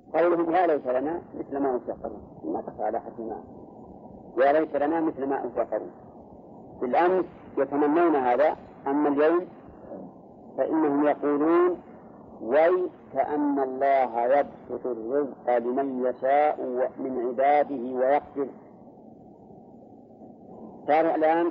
قولهم يا ليت لنا مثل ما أوتي قارون، ما تخفى على حسنا، يا ليت لنا مثل ما أوتي قارون. بالأمس يتمنون هذا، أما اليوم فإنهم يقولون ويكأن الله يبسط الرزق لمن يشاء من عباده ويقدر. صاروا الآن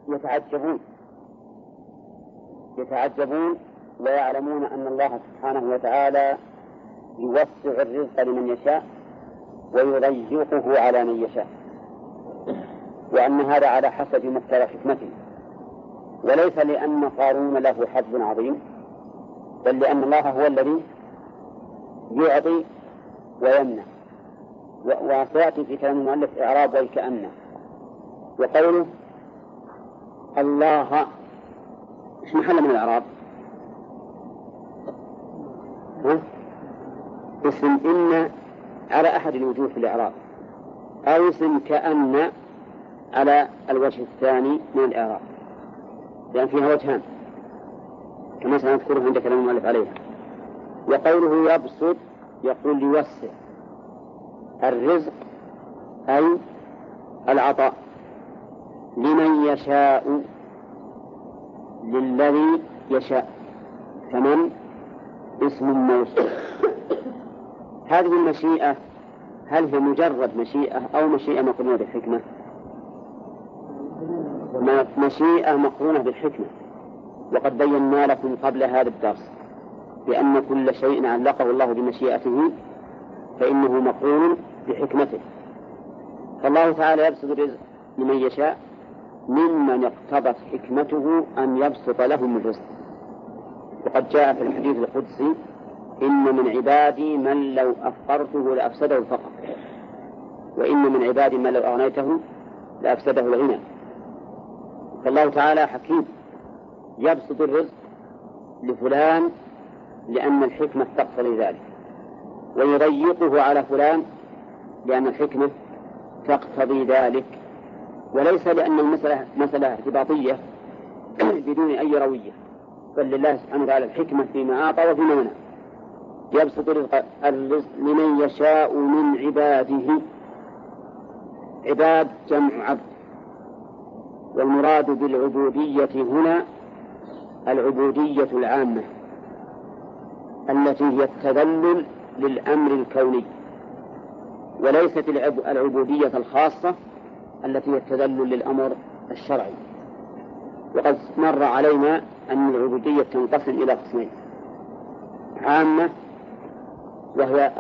يتعجبون ويعلمون أن الله سبحانه وتعالى يوسع الرزق لمن يشاء ويضيقه على من يشاء، وأن هذا على حسب مقتضى حكمته، وليس لأن قارون له حظ عظيم، بل لأن الله هو الذي يعطي ويمنع. وسيأتي في كلام المؤلف إعراب ويكأن. وقوله الله إيش محل من الإعراب؟ اسم إن على أحد الوجوه في الإعراب، أو اسم كأن على الوجه الثاني من الإعراب، لأن فيها وجهان كما سنذكره عند كلام المؤلف عليها. وقوله يبسط يقول يوسع الرزق أي العطاء لمن يشاء للذي يشاء، كمن اسم موصول. هذه المشيئة هل هي مجرد مشيئة أو مشيئة مقرونة بالحكمة؟ مشيئة مقرونة بالحكمة، وقد بينا لكم قبل هذا الدرس بأن كل شيء علقه الله بمشيئته فإنه مقرون بحكمته. فالله تعالى يبسط الرزق لمن يشاء ممن اقتضت حكمته أن يبسط لهم الرزق. وقد جاء في الحديث القدسي إن من عبادي من لو أفقرته لأفسده الفقر، وإن من عبادي من لو أغنيته لأفسده الغنى. فالله تعالى حكيم يبسط الرزق لفلان لأن الحكمة تقتضي ذلك، ويضيقه على فلان لأن الحكمة تقتضي ذلك، وليس لأن المسألة مسألة ارتباطية بدون أي روية، بل لله سبحانه وتعالى الحكمة فيما أعطى وفيما منع. يبسط الرزق لمن يشاء من عباده. عباد جمع عبد، والمراد بالعبودية هنا العبودية العامة التي هي التذلل للأمر الكوني، وليست العبودية الخاصة التي هي التذلل للأمر الشرعي. وقد مر علينا أن العبودية تنقسم إلى قسمين: عامة وهي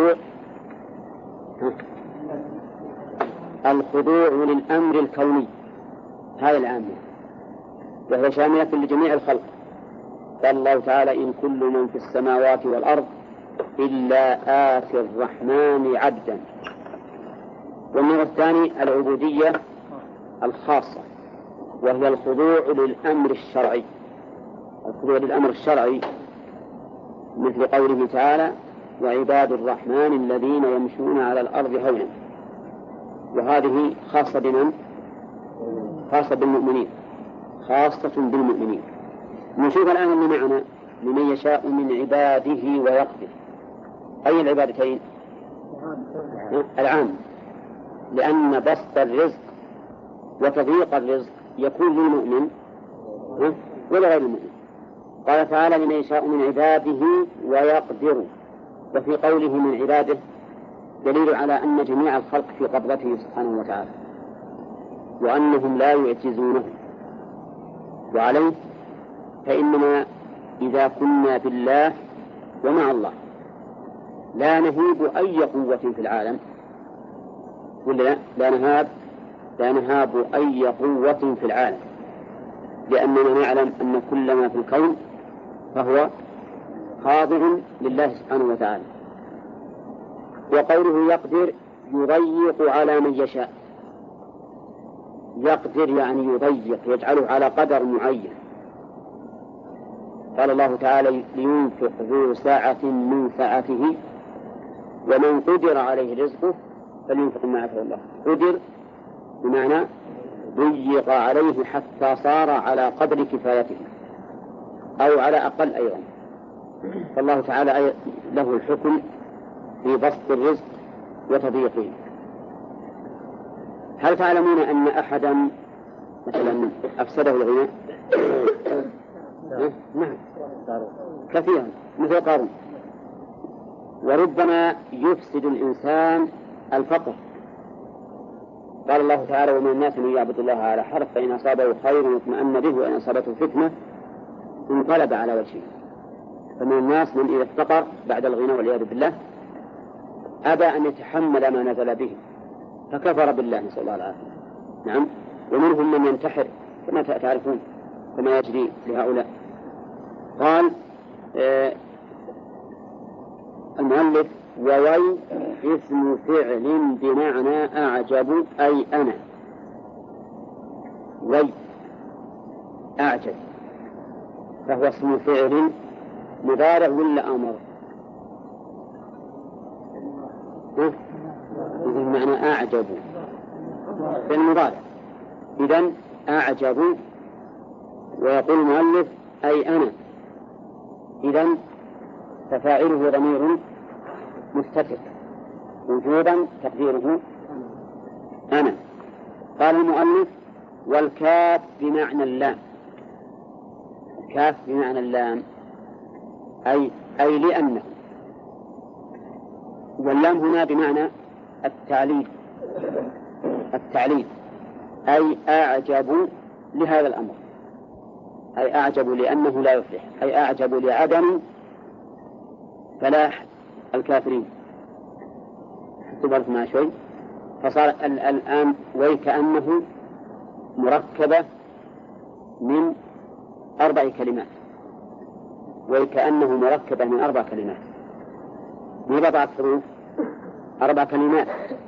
الخضوع للأمر الكوني، هذه العامة، وهي شاملة لجميع الخلق. قال الله تعالى: إن كل من في السماوات والأرض إلا آتي الرحمن عبدا. والنوع الثاني العبودية الخاصة، وهي الخضوع للأمر الشرعي. الخضوع للأمر الشرعي مثل قوله تعالى: وعباد الرحمن الذين يمشون على الأرض هونا. وهذه خاصة بمن؟ خاصة بالمؤمنين، خاصة بالمؤمنين. نشوف الآن اللي معنا: لمن يشاء من عباده ويقدر. أي العبادتين؟ العام، لأن بسط الرزق وتضييق الرزق يكون للمؤمن ولا غير المؤمن. قال تعالى: لمن يشاء من عباده ويقدر. وفي قوله من عباده دليل على أن جميع الخلق في قبضته سبحانه وتعالى، وأنهم لا يعجزونه. وعليه فإننا إذا كنا بالله ومع الله لا نهيب أي قوة في العالم، ولا لا نهاب أي قوة في العالم، لأننا نعلم أن كل ما في الكون فهو خاضع لله سبحانه وتعالى. وقوله يقدر يضيق على من يشاء. يقدر يعني يضيق، يجعله على قدر معين. قال الله تعالى: لينفق ذو ساعة من سعته ومن قدر عليه رزقه فلينفق مما آتاه الله. قدر بمعنى ضيق عليه حتى صار على قدر كفايته أو على أقل أيضا. فالله تعالى له الحكم في بسط الرزق وتضييقه. هل تعلمون أن أحدا مثلا أفسده الغنى؟ نعم كثيرا، مثل قارون. وربما يفسد الإنسان الفقر. قال الله تعالى: ومن الناس من يعبد الله على حرف فإن أصابه خير اطمأن به وإن أصابته فتنة انقلب على وجهه. فمن الناس من إذا افتقر بعد الغنى والعياذ بالله أبى أن يتحمل ما نزل به فكفر بالله، نسأل الله العافية. نعم. ومنهم من ينتحر كما تعرفون، كما يجري لهؤلاء. قال المؤلف: ووي اسم فعل بمعنى أعجب أي أنا. وي أعجب، فهو اسم فعل مضارع ولا أمر؟ بمعنى أعجب في المضارع. إذن أعجب، ويقول المؤلف أي أنا. إذن ففاعله ضمير مستتر وجوبا تقديره أنا. قال المؤلف: والكاف بمعنى اللام. الكاف بمعنى اللام أي لأنه، واللام هنا بمعنى التعليل أي أعجب لهذا الأمر، أي أعجب لأنه لا يفلح، أي أعجب لعدم فلاح الكافرين. اعتبرت مع شوي، فصار الآن وكأنه مركبة من 4 كلمات، وكأنه مركبة من 4 كلمات، بضعة حروف 4 كلمات.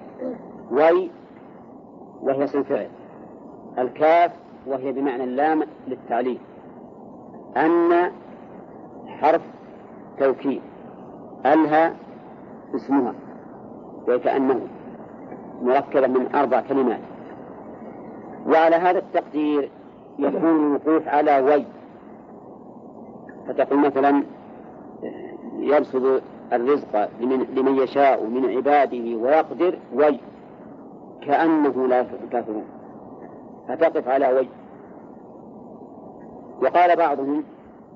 وهي اسم فعل، الكاف وهي بمعنى اللام للتعليل، أن حرف توكيد، ألها اسمها، وكأنه مركبة من 4 كلمات. وعلى هذا التقدير يكون الوقوف على وي، فتقول مثلا: يبسط الرزق لمن يشاء من عباده ويقدر وي كأنه لا يكافرون، فتقف على وي. وقال بعضهم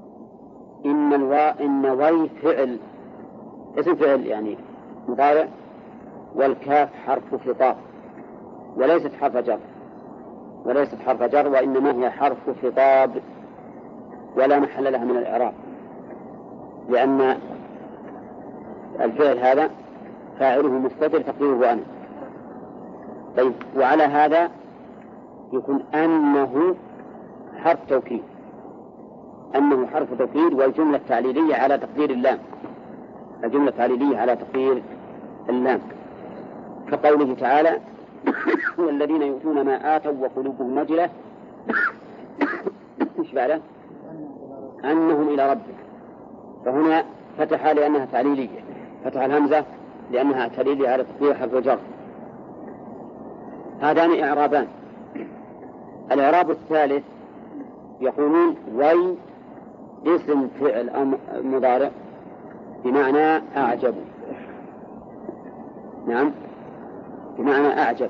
إن وي فعل، اسم فعل يعني مضارع، والكاف حرف خطاب وليست حرف جر، وإنما هي حرف خطاب ولا محل لها من الإعراب، لأن الفعل هذا فاعله مستتر تقديره أنا. طيب، وعلى هذا يكون أنه حرف توكيد، والجملة التعليلية على تقدير اللام، كقوله تعالى: والذين يؤتون ما آتوا وقلوبهم وجلة إيش بعده؟ أنهم إلى ربهم. فهنا فتح لأنها تعليلية، فتح الهمزة لأنها تعليلية على تقدير حرف الجر. هذان إعرابان. الإعراب الثالث يقولون: وي اسم فعل مضارع بمعنى أعجب. نعم، بمعنى أعجب.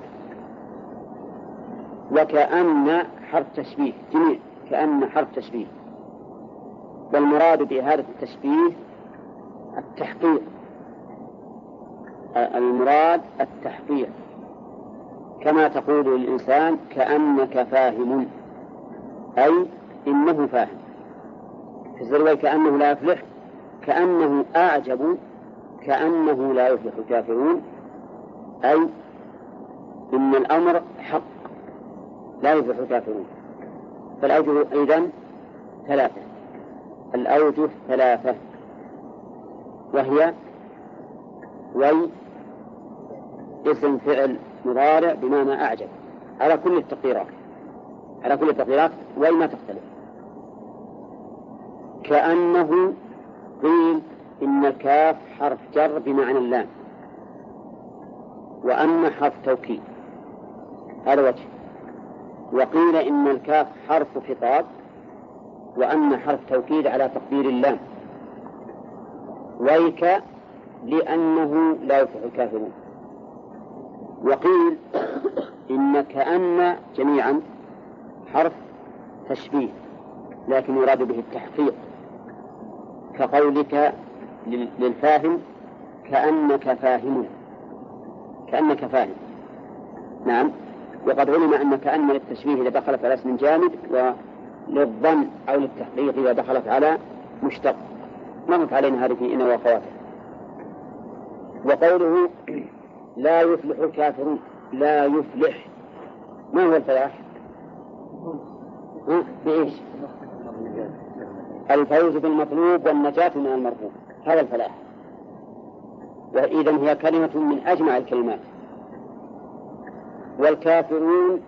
وكأن حرف تشبيه، جميع كأن حرف تشبيه، والمراد بهذا التشبيه التحقيق. المراد التحقيق، كما تقول للإنسان: كأنك فاهم، أي إنه فاهم. في الزروي كأنه لا يفلح، كأنه أعجب، كأنه لا يفلح الكافرون، أي إن الأمر حق لا يفلح الكافرون. فالأوجه إذن 3، الأوجه 3، وهي: وي اسم فعل مضارع بمعنى أعجب على كل التقديرات، وي ما تختلف. كأنه قيل إن الكاف حرف جر بمعنى اللام، وأن حرف توكيد، هذا وجه. وقيل إن الكاف حرف خطاب، وأن حرف توكيد على تقدير اللام. ويك لأنه لا يفلح الكافرون. وقيل إن كأن جميعا حرف تشبيه لكن يراد به التحقيق، كقولك للفاهم كأنك فاهم، كأنك فاهم. نعم. وقد علم أن كأن للتشبيه إذا دخلت على اسم جامد، وللظن أو للتحقيق إذا دخلت على مشتق. مرت علينا هذه في إن وأخواتها. وقوله لا يفلح الكافرون، لا يفلح، ما هو الفلاح؟ بإيش؟ الفوز بالمطلوب والنجاة من المرغوب، هذا الفلاح. وإذن هي كلمة من أجمع الكلمات. والكافرون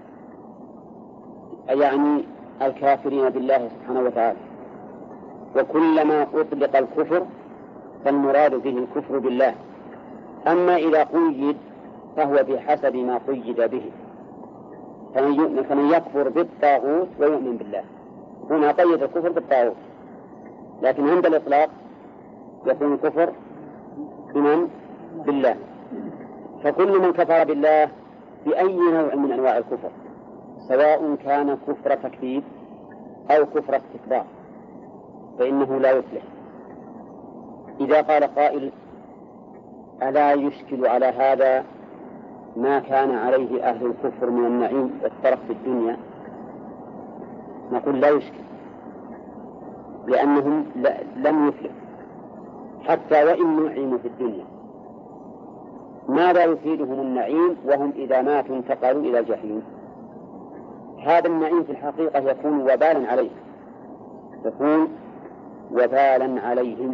يعني الكافرين بالله سبحانه وتعالى، وكلما أطلق الكفر فالمراد به الكفر بالله. أما إذا قيد فهو بحسب ما قيد به، فمن يكفر بالطاغوت ويؤمن بالله، هنا قيد الكفر بالطاغوت، لكن عند الإطلاق يكون الكفر بمن؟ بالله. فكل من كفر بالله بأي نوع من أنواع الكفر، سواء كان كفر تكذيب أو كفر استكبار، فإنه لا يفلح. إذا قال قائل ألا يشكل على هذا ما كان عليه أهل الكفر من النعيم والترف في الدنيا؟ نقول لا يشكل، لأنهم لم يفلحوا حتى وإن نعيموا في الدنيا. ماذا يفيدهم النعيم وهم إذا ماتوا انتقلوا إلى الجحيم؟ هذا النعيم في الحقيقة يكون وبالا عليهم، يكون وبالا عليهم،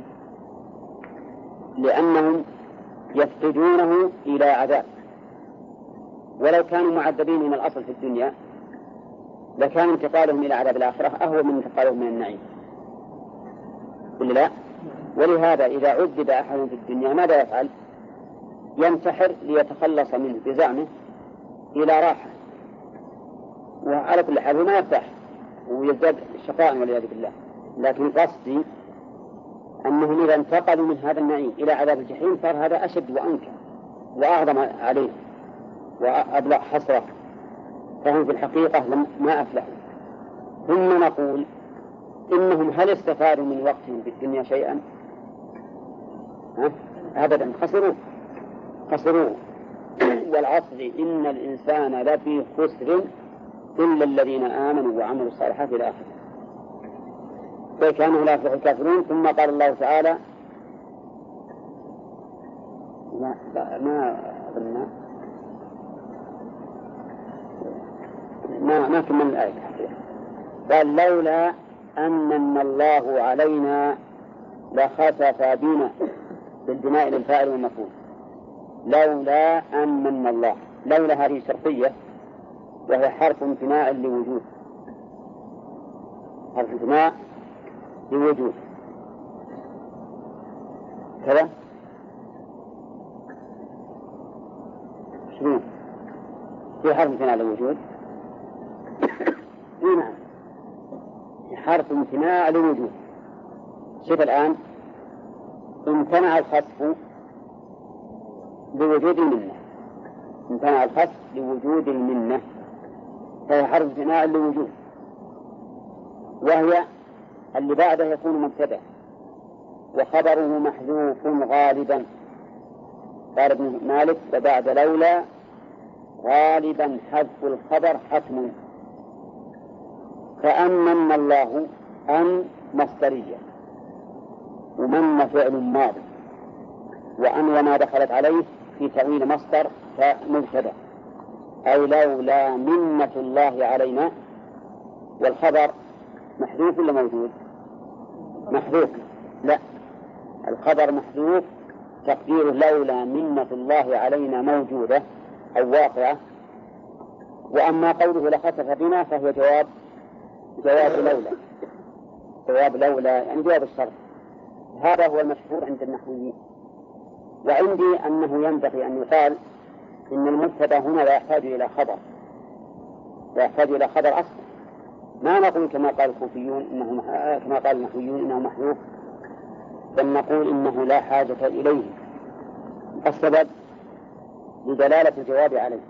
لأنهم يفقدونه إلى عذاب. ولو كانوا معذبين من الأصل في الدنيا لكان انتقالهم إلى عذاب الآخرة أهون من انتقالهم من النعيم، ولا لا؟ ولهذا إذا عذب أحد في الدنيا ماذا يفعل؟ ينتحر ليتخلص منه بزعمه إلى راحة، وعلى كل حال ما يرتاح ويزداد شقاء والعياذ بالله. لكن قصدي أنهم إذا انتقلوا من هذا النعيم إلى عذاب الجحيم صار هذا أشد وأنكى وأعظم عليه وأبلغ حسرة، فهم في الحقيقة ما أفلحوا. ثم نقول إنهم هل استفادوا من وقتهم في الدنيا شيئا؟ أبدا، خسروا. والعصر إن الإنسان لفي خسر إلا الذين آمنوا وعملوا الصالحات إلى آخره. فكانوا لا يفلح الكافرون. ثم قال الله تعالى ما كمل الآية، قال لولا أن الله علينا لخسف بنا، بالبناء للفاعل والمفعول. لولا أن من الله، لولا هذه شرطية وهي حرف امتناع لوجود، حرف امتناع لوجود كذا. شنو في حرف امتناع لوجود؟ نعم، حرف امتناع لوجود. شوف الآن امتنع الخسف لوجود المنة، امتنع الخسف لوجود المنة، فهي حرف امتناع لوجود، وهي اللي بعده يكون مبتدأ وخبره محذوف غالبا. قال ابن مالك وبعد لولا غالبا حذف الخبر حتم. فأمن الله أن مصدرية، ومن فعل ماضي، وأن وما دخلت عليه في تأويل مصدر فمبتدأ، أي لولا منة الله علينا. والخبر محذوف ولا موجود؟ محذوف. لا، الخبر محذوف، تقدير لولا منة الله علينا موجودة أو واقعة. وأما قوله لخسف بنا فهو جواب لولا، جواب لولا يعني جواب الشرط. هذا هو المشهور عند النحويين. وعندي أنه ينبغي أن يقال إن المبتدأ هنا لا يحتاج إلى خبر، لا يحتاج إلى خبر أصلا. ما نقول كما قال الكوفيون كما قال النحويون إنه محذوف، بل نقول إنه لا حاجة إليه، السبب لدلالة الجواب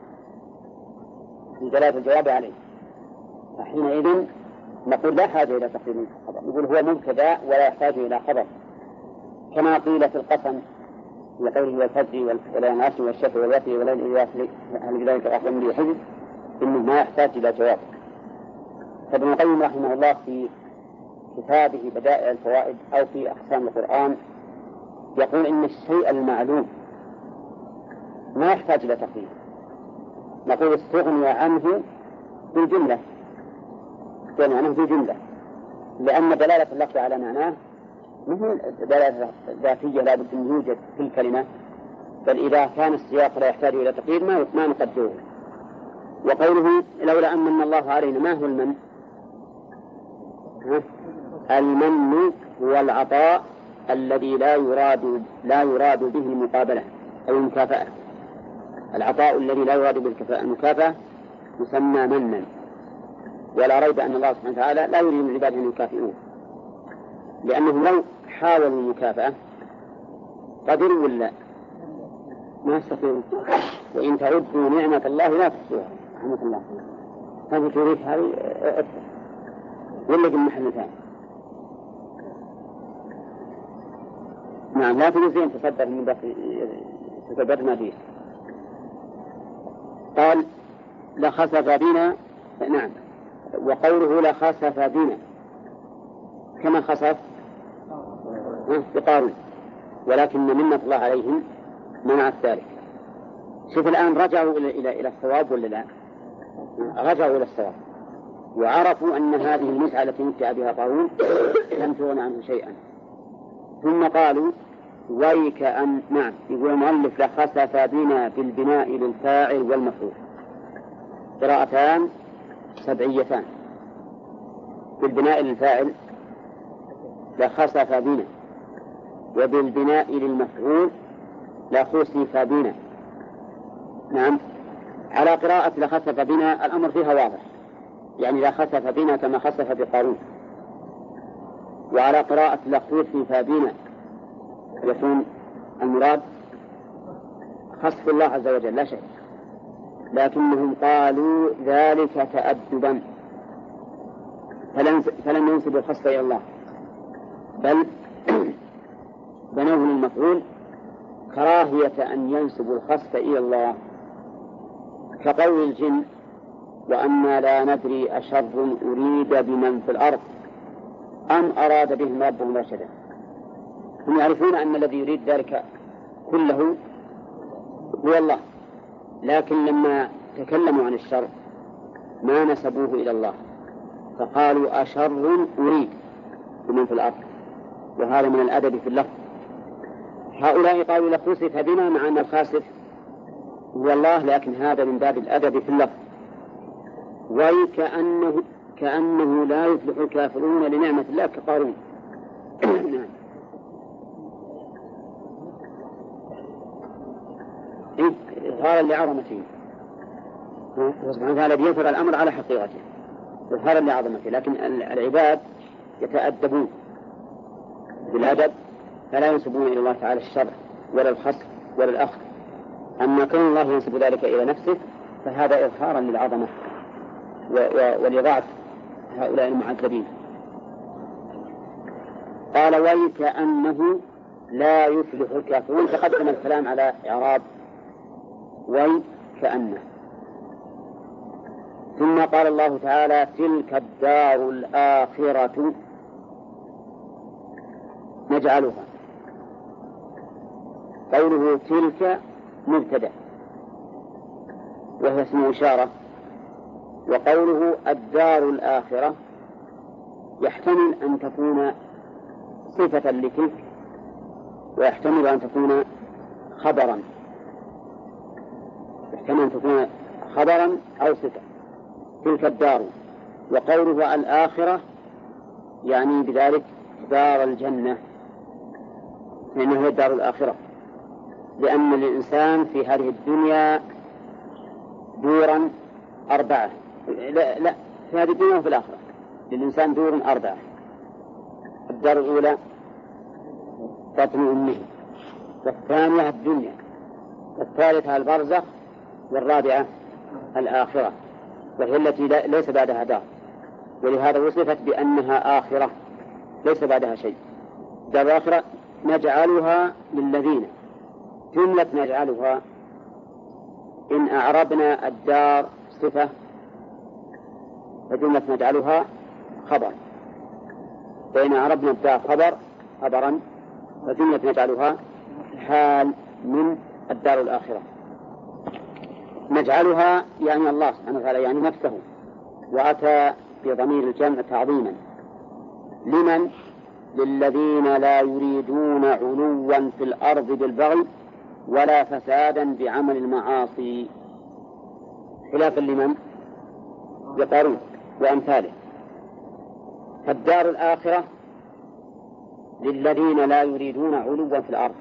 عليه، فحينئذ نقول لا حاجة إلى تقديم الخبر، نقول هو مبتدأ ولا يحتاج إلى خبر، كما قيل في القسم في قوله والفجر والعصر والشفع والوتر والليل إذا يسري هل بذلك أقوم لي حزب، إنه ما يحتاج إلى جواب. فابن القيم رحمه الله في كتابه بدائع الفوائد أو في أقسام القرآن يقول إن الشيء المعلوم ما يحتاج إلى تقديم، نقول استغني عنه بالجملة، لأن دلالة اللفظ على معناه مثل دلالة ذاتية لا بد أن يوجد في الكلمة، بل إذا كان السياق لا يحتاج إلى تقدير ما نقدره. وقوله لولا أمن الله علينا، ما هو المن؟ المن هو العطاء الذي لا يراد به المقابلة أو المكافأة. العطاء الذي لا يراد به المكافأة يسمى منا، ولا ريب أن الله سبحانه وتعالى لا يريد من عباده أن يكافئوه، لأنهم لو حاولوا المكافأة قدروا ولا ما يستطيعون، وإن تعدوا نعمة الله لا تحصوها. رحمة الله هذه تريد هذه ولا في محل ثاني. نعم، لا تنزين تصدق من بس تتبرنا فيه. قال لخسف بنا، نعم، وقوله لخسف بنا كما خسف بقارون، ولكن منة الله عليهم منعت ذلك. شوف الآن رجعوا إلى الصواب ولا لا؟ رجعوا إلى الصواب وعرفوا أن هذه المتعة التي متع بها قارون لم تغن عنه شيئا، ثم قالوا ويكأن، نعم، يقول المؤلف لخسف بنا بالبناء للفاعل والمفعول، قراءتان سبعيتان. بالبناء للفاعل لخسف بنا، وبالبناء للمفعول لخسف بنا. نعم، على قراءة لخسف بنا الأمر فيها واضح، يعني لخسف بنا كما خسف بقارون. وعلى قراءة لخسف بنا يكون المراد خسف الله عز وجل لا شيء، لكنهم قالوا ذلك تأدبا، فلم ينسبوا الخسف إلى الله، بل بنوه للمفعول كراهية أن ينسبوا الخسف إلى الله، كقول الجن وأنا لا ندري أشر أريد بمن في الأرض أم أراد بهم ربهم رشدا. هم يعرفون أن الذي يريد ذلك كله هو الله، لكن لما تكلموا عن الشر ما نسبوه إلى الله، فقالوا أشر أريد بمن في الأرض، وهذا من الأدب في اللفظ. هؤلاء قالوا لخسف بنا مع أن الخاسف هو الله، لكن هذا من باب الأدب في اللفظ. كأنه لا يفلح الكافرون لنعمة الله كقارون. نعم، إظهارا لعظمته سبحانه وتعالى بيظهر الأمر على حقيقته إظهارا لعظمته، لكن العباد يتأدبون بالأدب فلا ينسبون إلى الله تعالى الشر ولا الخسف ولا الأخذ. أما كون الله ينسب ذلك إلى نفسه فهذا إظهارا للعظمة ولضعف هؤلاء المعذبين. قال ويكأنه لا يفلح الكافرون، تقدم الكلام على إعراب ويكأنه. ثم قال الله تعالى تلك الدار الآخرة نجعلها. قوله تلك مبتدأ وهي اسم إشارة، وقوله الدار الآخرة يحتمل أن تكون صفة لتلك، ويحتمل أن تكون خبرا، يحتمل أن تكون خبرا أو صفة. تلك الدار، وقوله الآخرة يعني بذلك دار الجنة، لأنه هي الدار الآخرة، لأن للإنسان في هذه الدنيا دورا 4. لا في هذه الدنيا وفي الآخرة للإنسان دور 4. الدار الأولى بطن أمه، والثانية الدنيا، الثالثة البرزخ، والرابعة الآخرة، وهي التي ليس بعدها دار، ولهذا وصفت بأنها آخرة ليس بعدها شيء. دار الآخرة نجعلها للذين، جملة نجعلها إن أعربنا الدار صفة فجملة نجعلها خبر، فإن أعربنا الدار خبرا فجملة نجعلها حال من الدار الآخرة. نجعلها يعني الله سبحانه وتعالى، يعني نفسه، وأتى بضمير الجمع تعظيما. لمن؟ للذين لا يريدون علوا في الأرض بالبغي ولا فسادا بعمل المعاصي، خلافا لمن؟ لقارون وأمثاله. فالدار الآخرة للذين لا يريدون علوا في الأرض،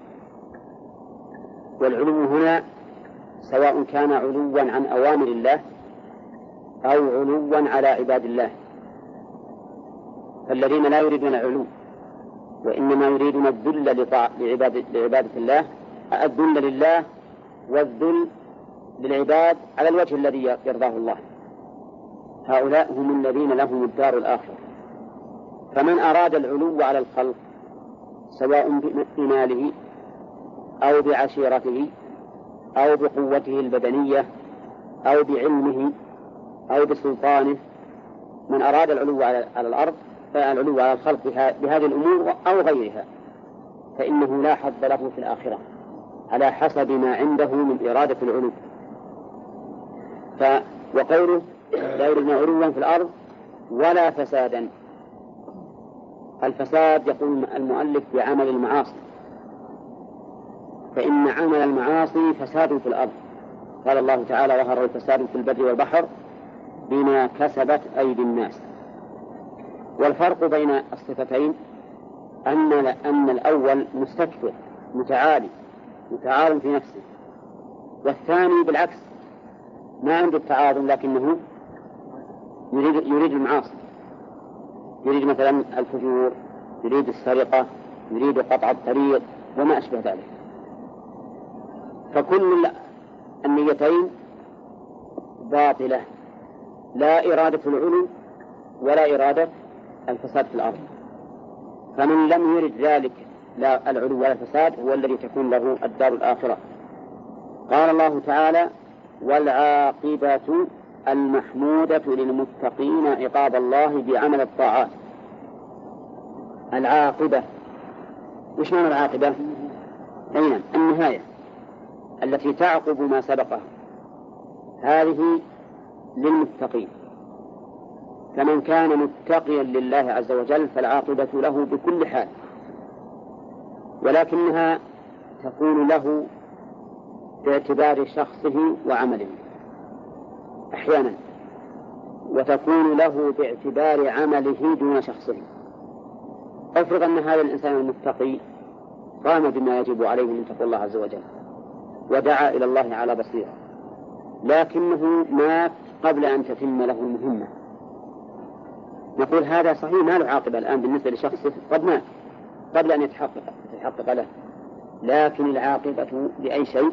والعلو هنا سواء كان علوا عن أوامر الله أو علوا على عباد الله. فالذين لا يريدون العلو وإنما يريدون الذل لعبادة الله، الذل لله والذل للعباد على الوجه الذي يرضاه الله، هؤلاء هم الذين لهم الدار الآخرة. فمن أراد العلو على الخلق سواء بماله أو بعشيرته أو بقوته البدنية أو بعلمه أو بسلطانه، من أراد العلو على الأرض العلو على الخلق بهذه الأمور أو غيرها فإنه لا حظ له في الآخرة على حسب ما عنده من إرادة العلو. وقوله لا يريدون علوا في الأرض ولا فسادا، الفساد يقول المؤلف بعمل المعاصي، فإن عمل المعاصي فساد في الأرض. قال الله تعالى ظهر الفساد في البر والبحر بما كسبت أيدي الناس. والفرق بين الصفتين أن الأول مستكبر متعالي متعاظم في نفسه، والثاني بالعكس ما عنده التعاظم لكنه يريد المعاصي، يريد مثلا الفجور، يريد السرقة، يريد قطع الطريق وما أشبه ذلك. فكل النيتين باطلة، لا إرادة العلو ولا إرادة الفساد في الأرض. فمن لم يرد ذلك لا العلو ولا الفساد هو الذي تكون له الدار الآخرة. قال الله تعالى والعاقبة المحمودة للمتقين عقاب الله بعمل الطاعات. العاقبة وش معنى العاقبة؟ أين النهاية التي تعقب ما سبقه، هذه للمتقين. فمن كان متقيا لله عز وجل فالعاقبة له بكل حال، ولكنها تكون له باعتبار شخصه وعمله أحيانا، وتكون له باعتبار عمله دون شخصه. افرض أن هذا الإنسان المتقي قام بما يجب عليه من تقوى الله عز وجل ودعا إلى الله على بصيرة، لكنه مات قبل أن تتم له المهمة، نقول هذا صحيح ما له عاقبة الآن بالنسبة لشخصه، قد مات قبل أن يتحقق له، لكن العاقبة لأي شيء؟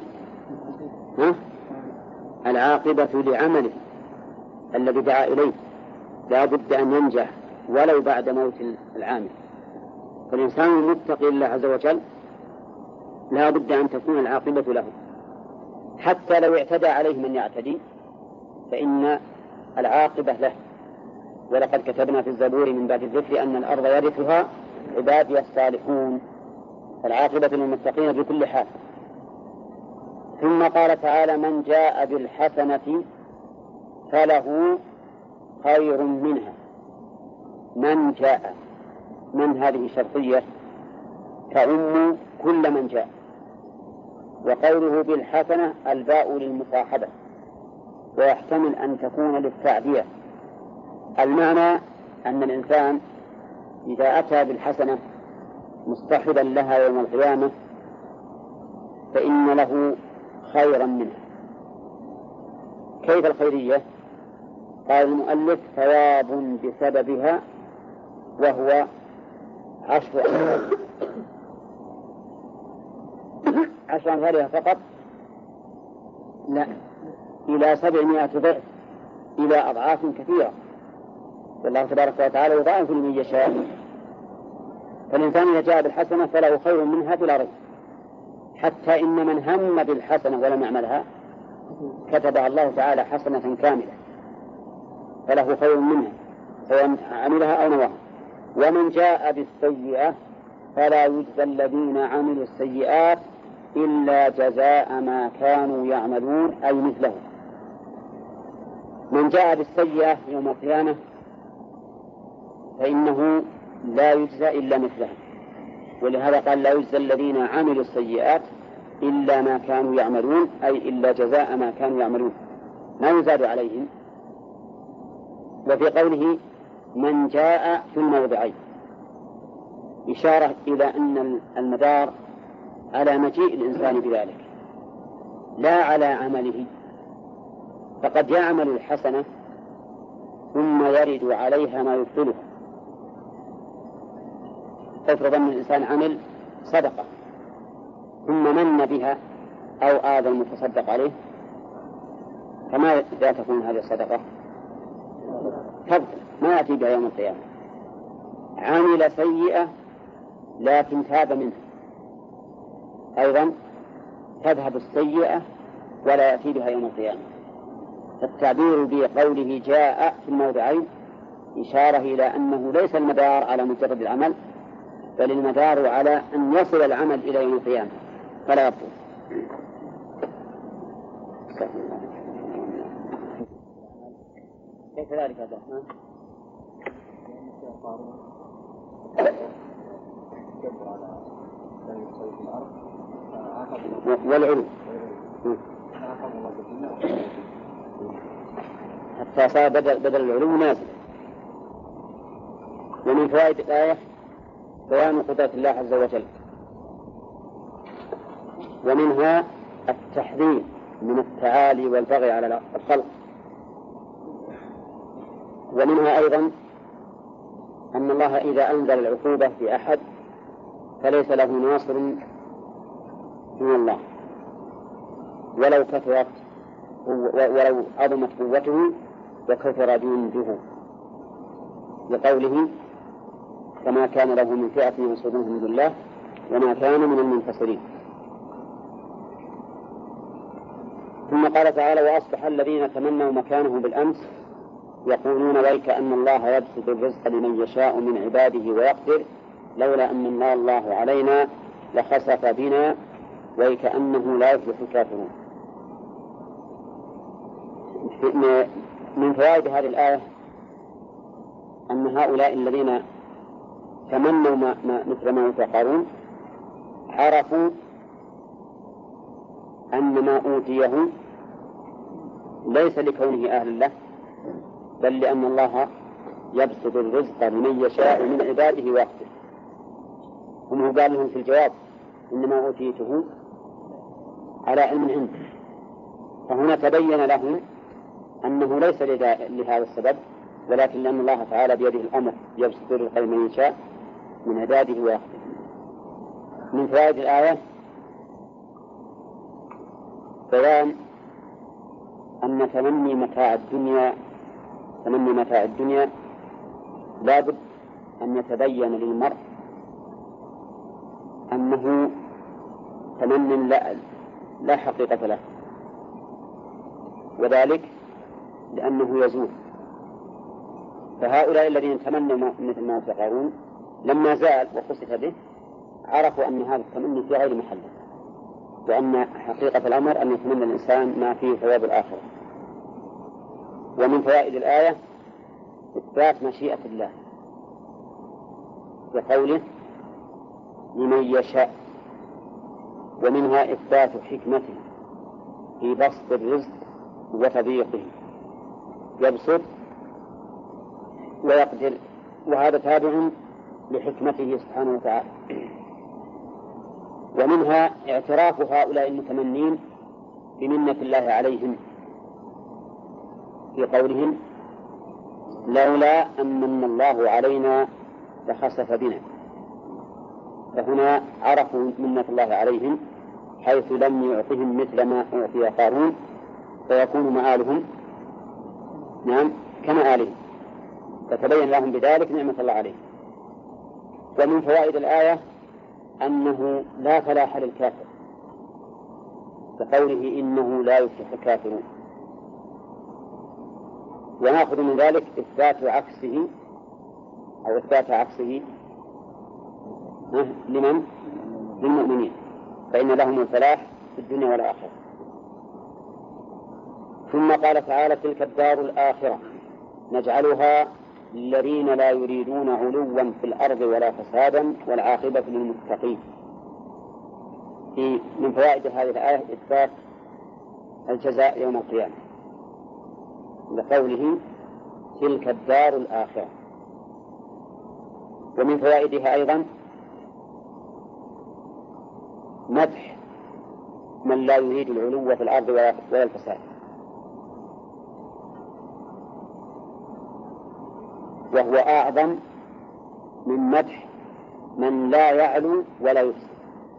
العاقبة لعمله الذي دعا إليه، لا بد أن ينجح ولو بعد موت العامل. فالإنسان المتقي لله عز وجل لا بد أن تكون العاقبة له، حتى لو اعتدى عليه من يعتدي فإن العاقبة له. ولقد كتبنا في الزبور من بعد الذكر أن الأرض يرثها عبادي الصالحون، العاقبة للمتقين بكل حال. ثم قال تعالى من جاء بالحسنة فله خير منها. من جاء، من هذه شرطية تعم كل من جاء. وقوله بالحسنة الباء للمصاحبة، ويحتمل أن تكون للتعدية. المعنى أن الإنسان إذا أتى بالحسنة مصطحبا لها يوم القيامة فإن له خيرا منها. كيف الخيرية؟ قال المؤلف ثواب بسببها وهو 10 أمثالها فقط لا، إلى 700 ضعف، إلى أضعاف كثيرة، والله تبارك وتعالى يضاعف لمن يشاء. فالإنسان إذا جاء بالحسنة فله خير منها بلا ريب، حتى إن من هم بالحسنة ولم يعملها كتبها الله تعالى حسنة كاملة، فله خير منها سواء عملها أو نواها. ومن جاء بالسيئة فلا يجزى الذين عملوا السيئات إلا جزاء ما كانوا يعملون، أي مثله. من جاء بالسيئة يوم القيامة فإنه لا يجزى إلا مثله، ولهذا قال لا يجزى الذين عملوا السيئات إلا ما كانوا يعملون، أي إلا جزاء ما كانوا يعملون، ما يزاد عليهم. وفي قوله من جاء في الموضعين إشارة إلى أن المدار على مجيء الإنسان بذلك لا على عمله، فقد يعمل الحسنة ثم يرد عليها ما يبطلها. افرض أن الإنسان عمل صدقة ثم من بها أو آذى المتصدق عليه، فما لا تكون هذه الصدقة؟ تبطل، ما يأتي بها يوم القيامة. عمل سيئة لكن تاب منها، أيضا تذهب السيئة ولا يأتي بها يوم القيامة. التعبير بقوله جاء في الموضعين إشارة إلى أنه ليس المدار على مجرد العمل، بل المدار على أن يصل العمل إلى يوم القيامة فلا يبطل. كيف ذلك يا الرحمن؟ والعلو حتى صار بدل العلو نازل. ومن فوائد الآية بيان قدرة الله عز وجل، ومنها التحذير من التعالي والبغي على الخلق، ومنها أيضا أن الله إذا أنزل العقوبة في أحد فليس له ناصر من الله ولو كثرت ولو عظمت قوته وكثر جنده، لقوله فما كان له من فئة ينصرونه من الله وما كان من المنتصرين. ثم قال تعالى وأصبح الذين تمنوا مكانه بالأمس يقولون ويك أن الله يبسط الرزق لمن يشاء من عباده ويقدر لولا أن من الله علينا لخسف بنا ويكأنه لا يفلح الكافرون. من فوائد هذه الآية أن هؤلاء الذين تمنوا مثل ما أوتي قارون عرفوا أن ما أوتيه ليس لكونه أهل له، بل لأن الله يبسط الرزق لمن يشاء من عباده ويقدر. هم قال لهم في الجواب إنما أوتيته على علم عنده، فهنا تبين لهم أنه ليس لهذا السبب، ولكن لأن الله تعالى بيده الأمر يبسط الرزق لمن يشاء من عباده ويقدر. من فوائد الآية بيان أن تمني متاع الدنيا لابد أن يتبين للمرء أنه تمن لا حقيقة له، وذلك لأنه يزول. فهؤلاء الذين تمنوا مثل ما في قارون لما زال وخسف به عرفوا أن هذا التمني في غير محله، وأن حقيقة الأمر أن يتمنى الإنسان ما فيه ثواب الآخرة. ومن فوائد الآية إثبات مشيئة الله بقوله لمن يشاء، ومنها إثبات حكمته في بسط الرزق وتضييقه، يبسط ويقدر، وهذا تابع لحكمته سبحانه وتعالى. ومنها اعتراف هؤلاء المتمنين بمنة الله عليهم في قولهم لولا أن من الله علينا لخسف بنا، فهنا عرفوا منة الله عليهم حيث لم يعطهم مثل ما أعطي قارون، فيكون مآلهم نعم كمآلهم، فتبين لهم بذلك نعمة الله عليهم. ومن فوائد الآية أنه لا فلاح للكافر، كقوله إنه لا يفلح الكافرون. ونأخذ من ذلك إثبات عكسه أو إثبات عكسه لمن؟ للمؤمنين، فإن لهم الفلاح في الدنيا والآخرة. ثم قال تعالى تلك الدار الآخرة نجعلها للذين لا يريدون علوا في الأرض ولا فسادا والعاقبة للمتقين. من فوائد هذه الآية إثبات الجزاء يوم القيامة لقوله تلك الدار الآخرة. ومن فوائدها أيضا مدح من لا يريد العلو في الأرض ولا الفساد، وهو أعظم من مدح من لا يعلو ولا يفسد.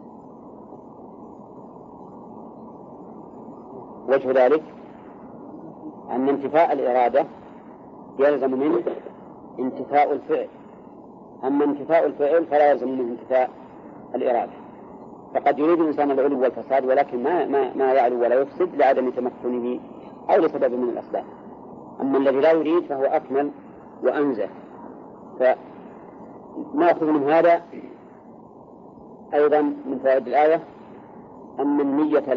وجه ذلك أن انتفاء الإرادة يلزم منه انتفاء الفعل، أما انتفاء الفعل فلا يلزم منه انتفاء الإرادة. فقد يريد الإنسان العلو والفساد ولكن ما يعلو ولا يفسد لعدم تمكنه أو لسبب من الأسباب. أما الذي لا يريد فهو أكمل وأنزه. فنأخذ من هذا أيضا من فوائد الآية أن النية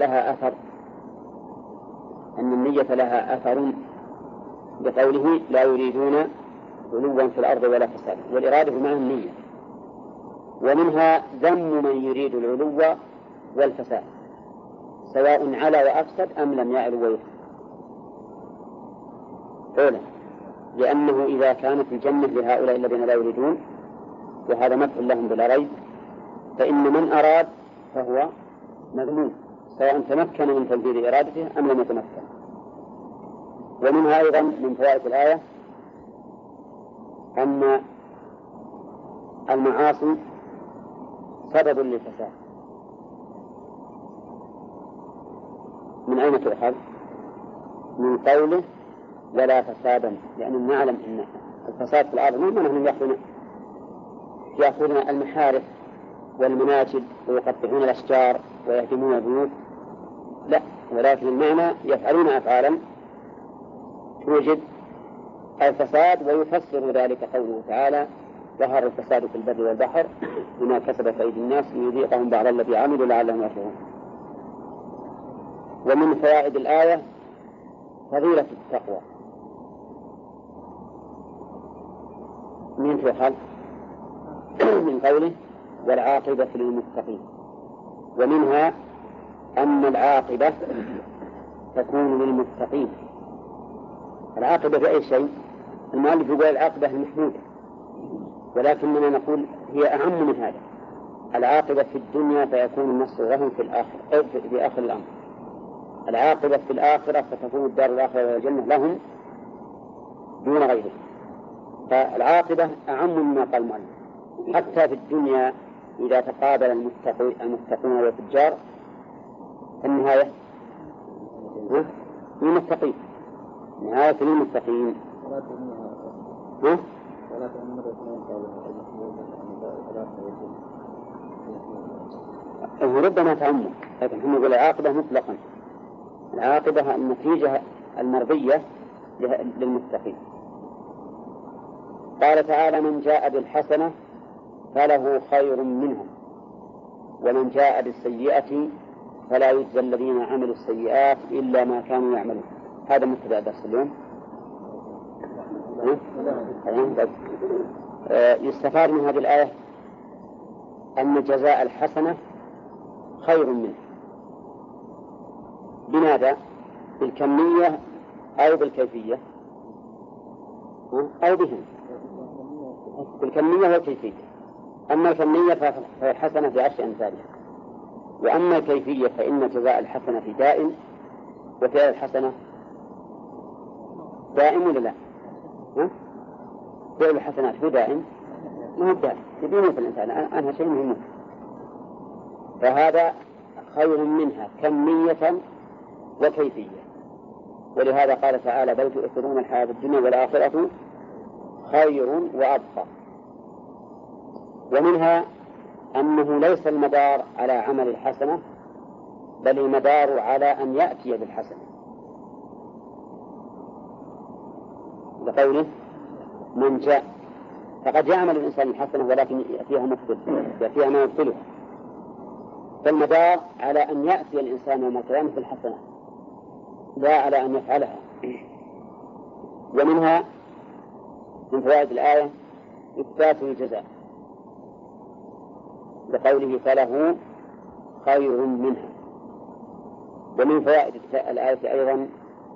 لها أثر بقوله لا يريدون علوا في الأرض ولا فسادا، والإرادة بمعنى النية. ومنها ذم من يريد العلو والفساد سواء على وأفسد أم لم يعلو ويفسد. أولا لأنه إذا كانت الجنة لهؤلاء الذين لا يريدون وهذا مدح لهم بلا ريب، فإن من أراد فهو مذموم سواء تمكن من تنفيذ إرادته أم لم يتمكن. ومنها أيضا من فوائد الآية أن المعاصي سبب للفساد. من أين تؤخذ؟ من قوله ولا فسادا، لأننا نعلم أن الفساد في الأرض مو أنهم يأخذون المحارث والمناجد ويقطعون الأشجار ويهدمون البيوت، لا، ولكن المعنى يفعلون أفعالا توجد الفساد. ويفسر ذلك قوله تعالى ظهر الفساد في البر والبحر بما كسبت أيدي الناس ليذيقهم بعض الذي عملوا لعلهم يرجعون. ومن فوائد الآية فضيلة التقوى. من تؤخذ؟ من قوله والعاقبة للمتقين. ومنها أن العاقبة تكون للمتقين. العاقبة في أي شيء؟ المؤلف يقول العاقبة المحمودة، ولكننا نقول هي أعم من هذا. العاقبة في الدنيا فيكون النصر لهم في الآخرة في آخر الأمر. العاقبة في الآخرة فتكون الدار الآخرة والجنة لهم دون غيرهم. فالعاقبة أعم مما قال المؤلف. حتى في الدنيا إذا تقابل المتقون والفجار فالنهاية للمتقين، نهاية للمتقين. ربما تعمق، لكن هم يقول العاقبة مطلقا. العاقبة النتيجة المرضية للمتقين. قال تعالى من جاء بالحسنة فله خير منها ومن جاء بالسيئة فلا يجزى الذين عملوا السيئات إلا ما كانوا يعملون. هذا مبتدأ درس اليوم. يستفاد من هذه الآية أن جزاء الحسنة خير منه. بماذا؟ بالكمية أو بالكيفية أو بهم؟ بالكمية والكيفية. أما الكمية فالحسنة في 10 أمثالها، وأما الكيفية فإن جزاء الحسنة في دائم وفعل الحسنة دائم ولا لا؟ فعل الحسنات في دائم ما هو دائم، يبينه في الإنسان أنها شيء مهم. فهذا خير منها كمية وكيفية. ولهذا قال تعالى بل تؤثرون الحياة الدنيا والآخرة خير وأبقى. ومنها أنه ليس المدار على عمل الحسنة بل المدار على أن يأتي بالحسنة، بقوله من جاء، فقد يعمل الإنسان الحسنة ولكن يأتيها ما يبطله، فالمدار على أن يأتي الإنسان يوم القيامة بالحسنة لا على أن يفعلها. ومنها من فوائد الآية إثبات الجزاء بقوله فله خير منها. ومن فوائد الآية أيضا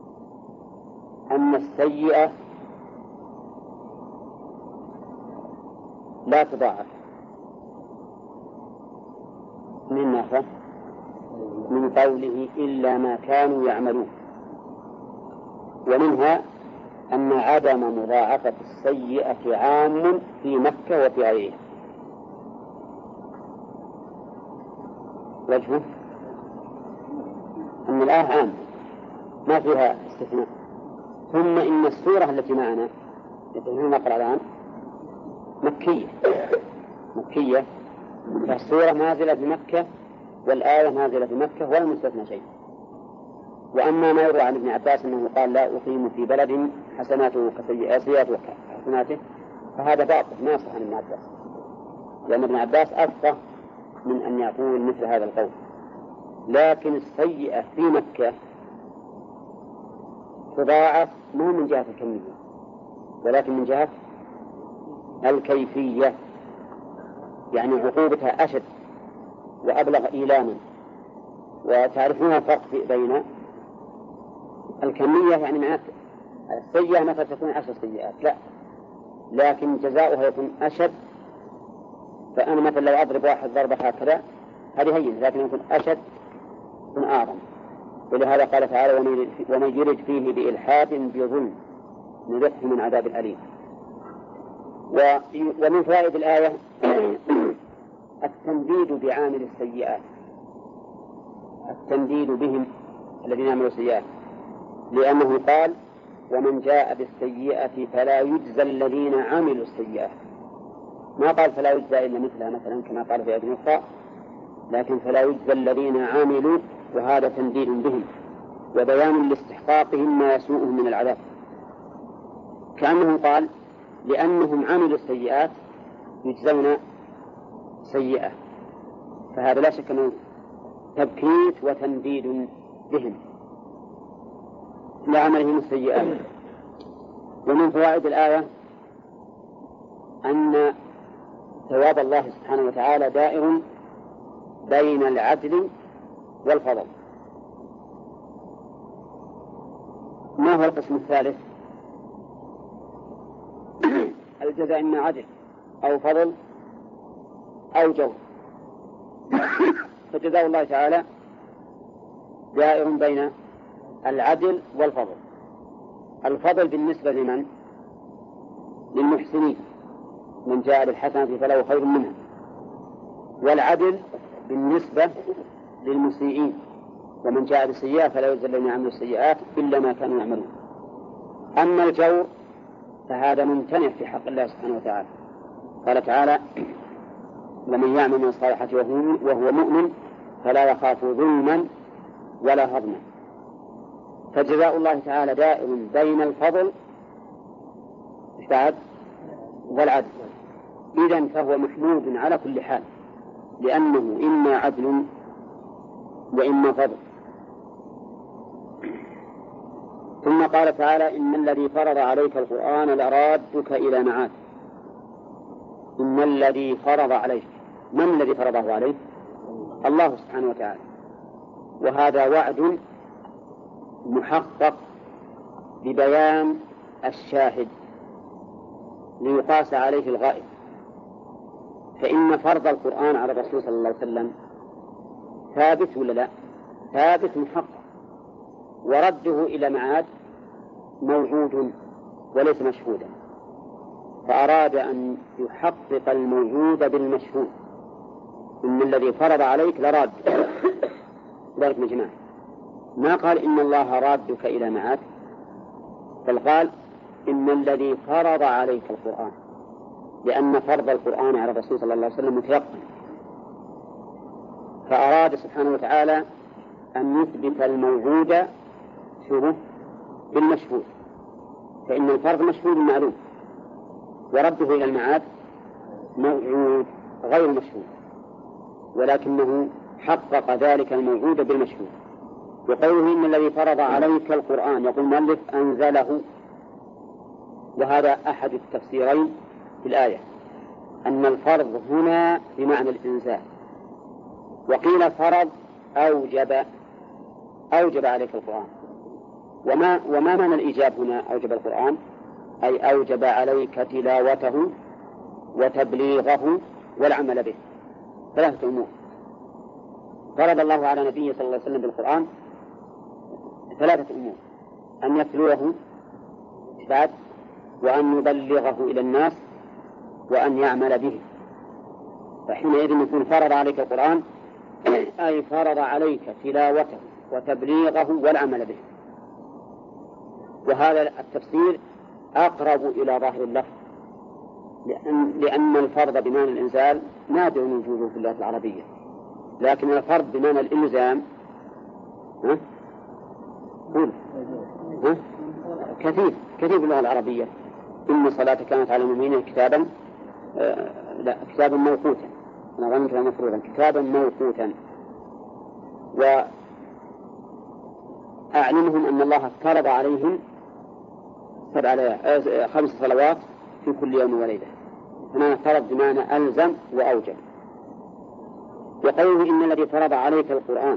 أن السيئة لا تضاعف من قوله إلا ما كانوا يعملون. ومنها أن عدم مضاعفة السيئة عام في مكة وفي غيرها. وجهه أن الآية عام ما فيها استثناء. ثم إن السورة التي معنا التي نقرأ الآن مكية، فالسورة نازلة بمكة والآية نازلة بمكة ولم يستثنى شيء. وأما ما يروى عن ابن عباس أنه قال لا أقيم في بلد حسناته كسيئاته وحسناته فهذا باطل ما يصح عن ابن عباس، لأن ابن عباس أفقه من أن يقول مثل هذا القول. لكن السيئة في مكة تضاعف ما من جهة الكمية ولكن من جهة الكيفية، يعني عقوبتها أشد وأبلغ إيلاما. وتعرفون الفرق بين الكمية، يعني معناته السيئة مثلا تكون 10 سيئات لا، لكن جزاؤها يكون أشد. فأنا مثلا لو أضرب واحد ضربة هكذا هذه هين، لكن يكون أشد من أعظم. ولهذا قال تعالى ومن يرد فيه بإلحاد بظلم نذقه من عذاب أليم. ومن فوائد الآية التنديد بعامل السيئات، التنديد بهم الذين يعملوا السيئات، لأنه قال ومن جاء بالسيئة فلا يجزى الذين عملوا السيئات، ما قال فلا يجزى إلا مثلها مثلا كما قال في آية أخرى، لكن فلا يجزى الذين عملوا، وهذا تنديد بهم وبيان لاستحقاقهم ما يسوءهم من العذاب. كأنه قال لأنهم عملوا السيئات يجزون سيئة، فهذا لا شك أنه تبكيت وتنديد بهم لعملهم السيئات. ومن فوائد الآية أن ثواب الله سبحانه وتعالى دائر بين العدل والفضل. ما هو القسم الثالث؟ الجزاء إما عدل أو فضل أو جور. فجزاء الله تعالى دائر بين العدل والفضل. الفضل بالنسبة لمن؟ للمحسنين، من جاء بالحسنة فله خير منها. والعدل بالنسبة للمسيئين، ومن جاء بالسيئة فلا يجزى الذين عملوا السيئات إلا ما كانوا يعملون. أما الجور فهذا ممتنع في حق الله سبحانه وتعالى. قال تعالى ومن يعمل من الصالحات وهو مؤمن فلا يخاف ظلما ولا هضما. فجزاء الله تعالى دائر بين الفضل والعدل، إذن فهو محمود على كل حال، لأنه إما عدل وإما فضل. ثم قال تعالى إن الذي فرض عليك القرآن لرادك إلى معاد. إن الذي فرض عليك، من الذي فرضه عليك؟ الله سبحانه وتعالى. وهذا وعد محقق ببيان الشاهد ليقاس عليه الغائب. فإن فرض القرآن على الرسول صلى الله عليه وسلم ثابت ولا لا؟ ثابت محقق، ورده إلى معاد موجود وليس مشهودا، فأراد أن يحقق الموجود بالمشهود. إن الذي فرض عليك لراد ذلك مجمع ما قال إن الله رادك إلى معاد، بل قال إن الذي فرض عليك القرآن، لأن فرض القرآن على الرسول صلى الله عليه وسلم متيقن، فأراد سبحانه وتعالى أن يثبت الموجود بالمشهود، فإن الفرض مشهود معلوم، ورده إلى المعاد موجود غير مشهود، ولكنه حقق ذلك الموجود بالمشهود. وقوله إن الذي فرض عليك القرآن، يقول المؤلف أنزله، وهذا أحد التفسيرين في الآية، أن الفرض هنا بمعنى الإنزال، وقيل فرض أوجب عليك القرآن. وما معنى الإيجاب هنا؟ أوجب القرآن أي أوجب عليك تلاوته وتبليغه والعمل به. ثلاثة أمور فرض الله على نبيه صلى الله عليه وسلم بالقرآن، ثلاثة أمور: أن يتلوه بعد، وأن يبلغه إلى الناس، وأن يعمل به. فحينئذ يكون فرض عليك القرآن أي فرض عليك تلاوته وتبليغه والعمل به. وهذا التفسير أقرب إلى ظاهر اللفظ، لأن الفرض بمعنى الإنزال نادر وجوده في اللغة العربية، لكن الفرض بمعنى الإلزام كثير في اللغة العربية. إن الصلاة كانت على المؤمنين كتابا موقوتا، أنا ظننت مفروضا، كتابا موقوتا. وأعلمهم أن الله افترض عليهم 5 صلوات في كل يوم وليلة، هنا افترض بمعنى ألزم وأوجب. وقوله إن الذي فرض عليك القرآن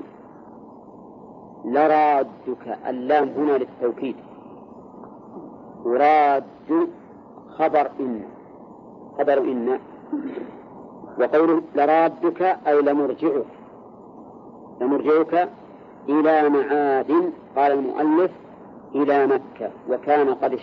لرادك، اللام هنا للتوكيد، وراد خبر إن. وقوله لرادك أي لمرجعك إلى معاد، قال المؤلف إلى مكة، وكان قد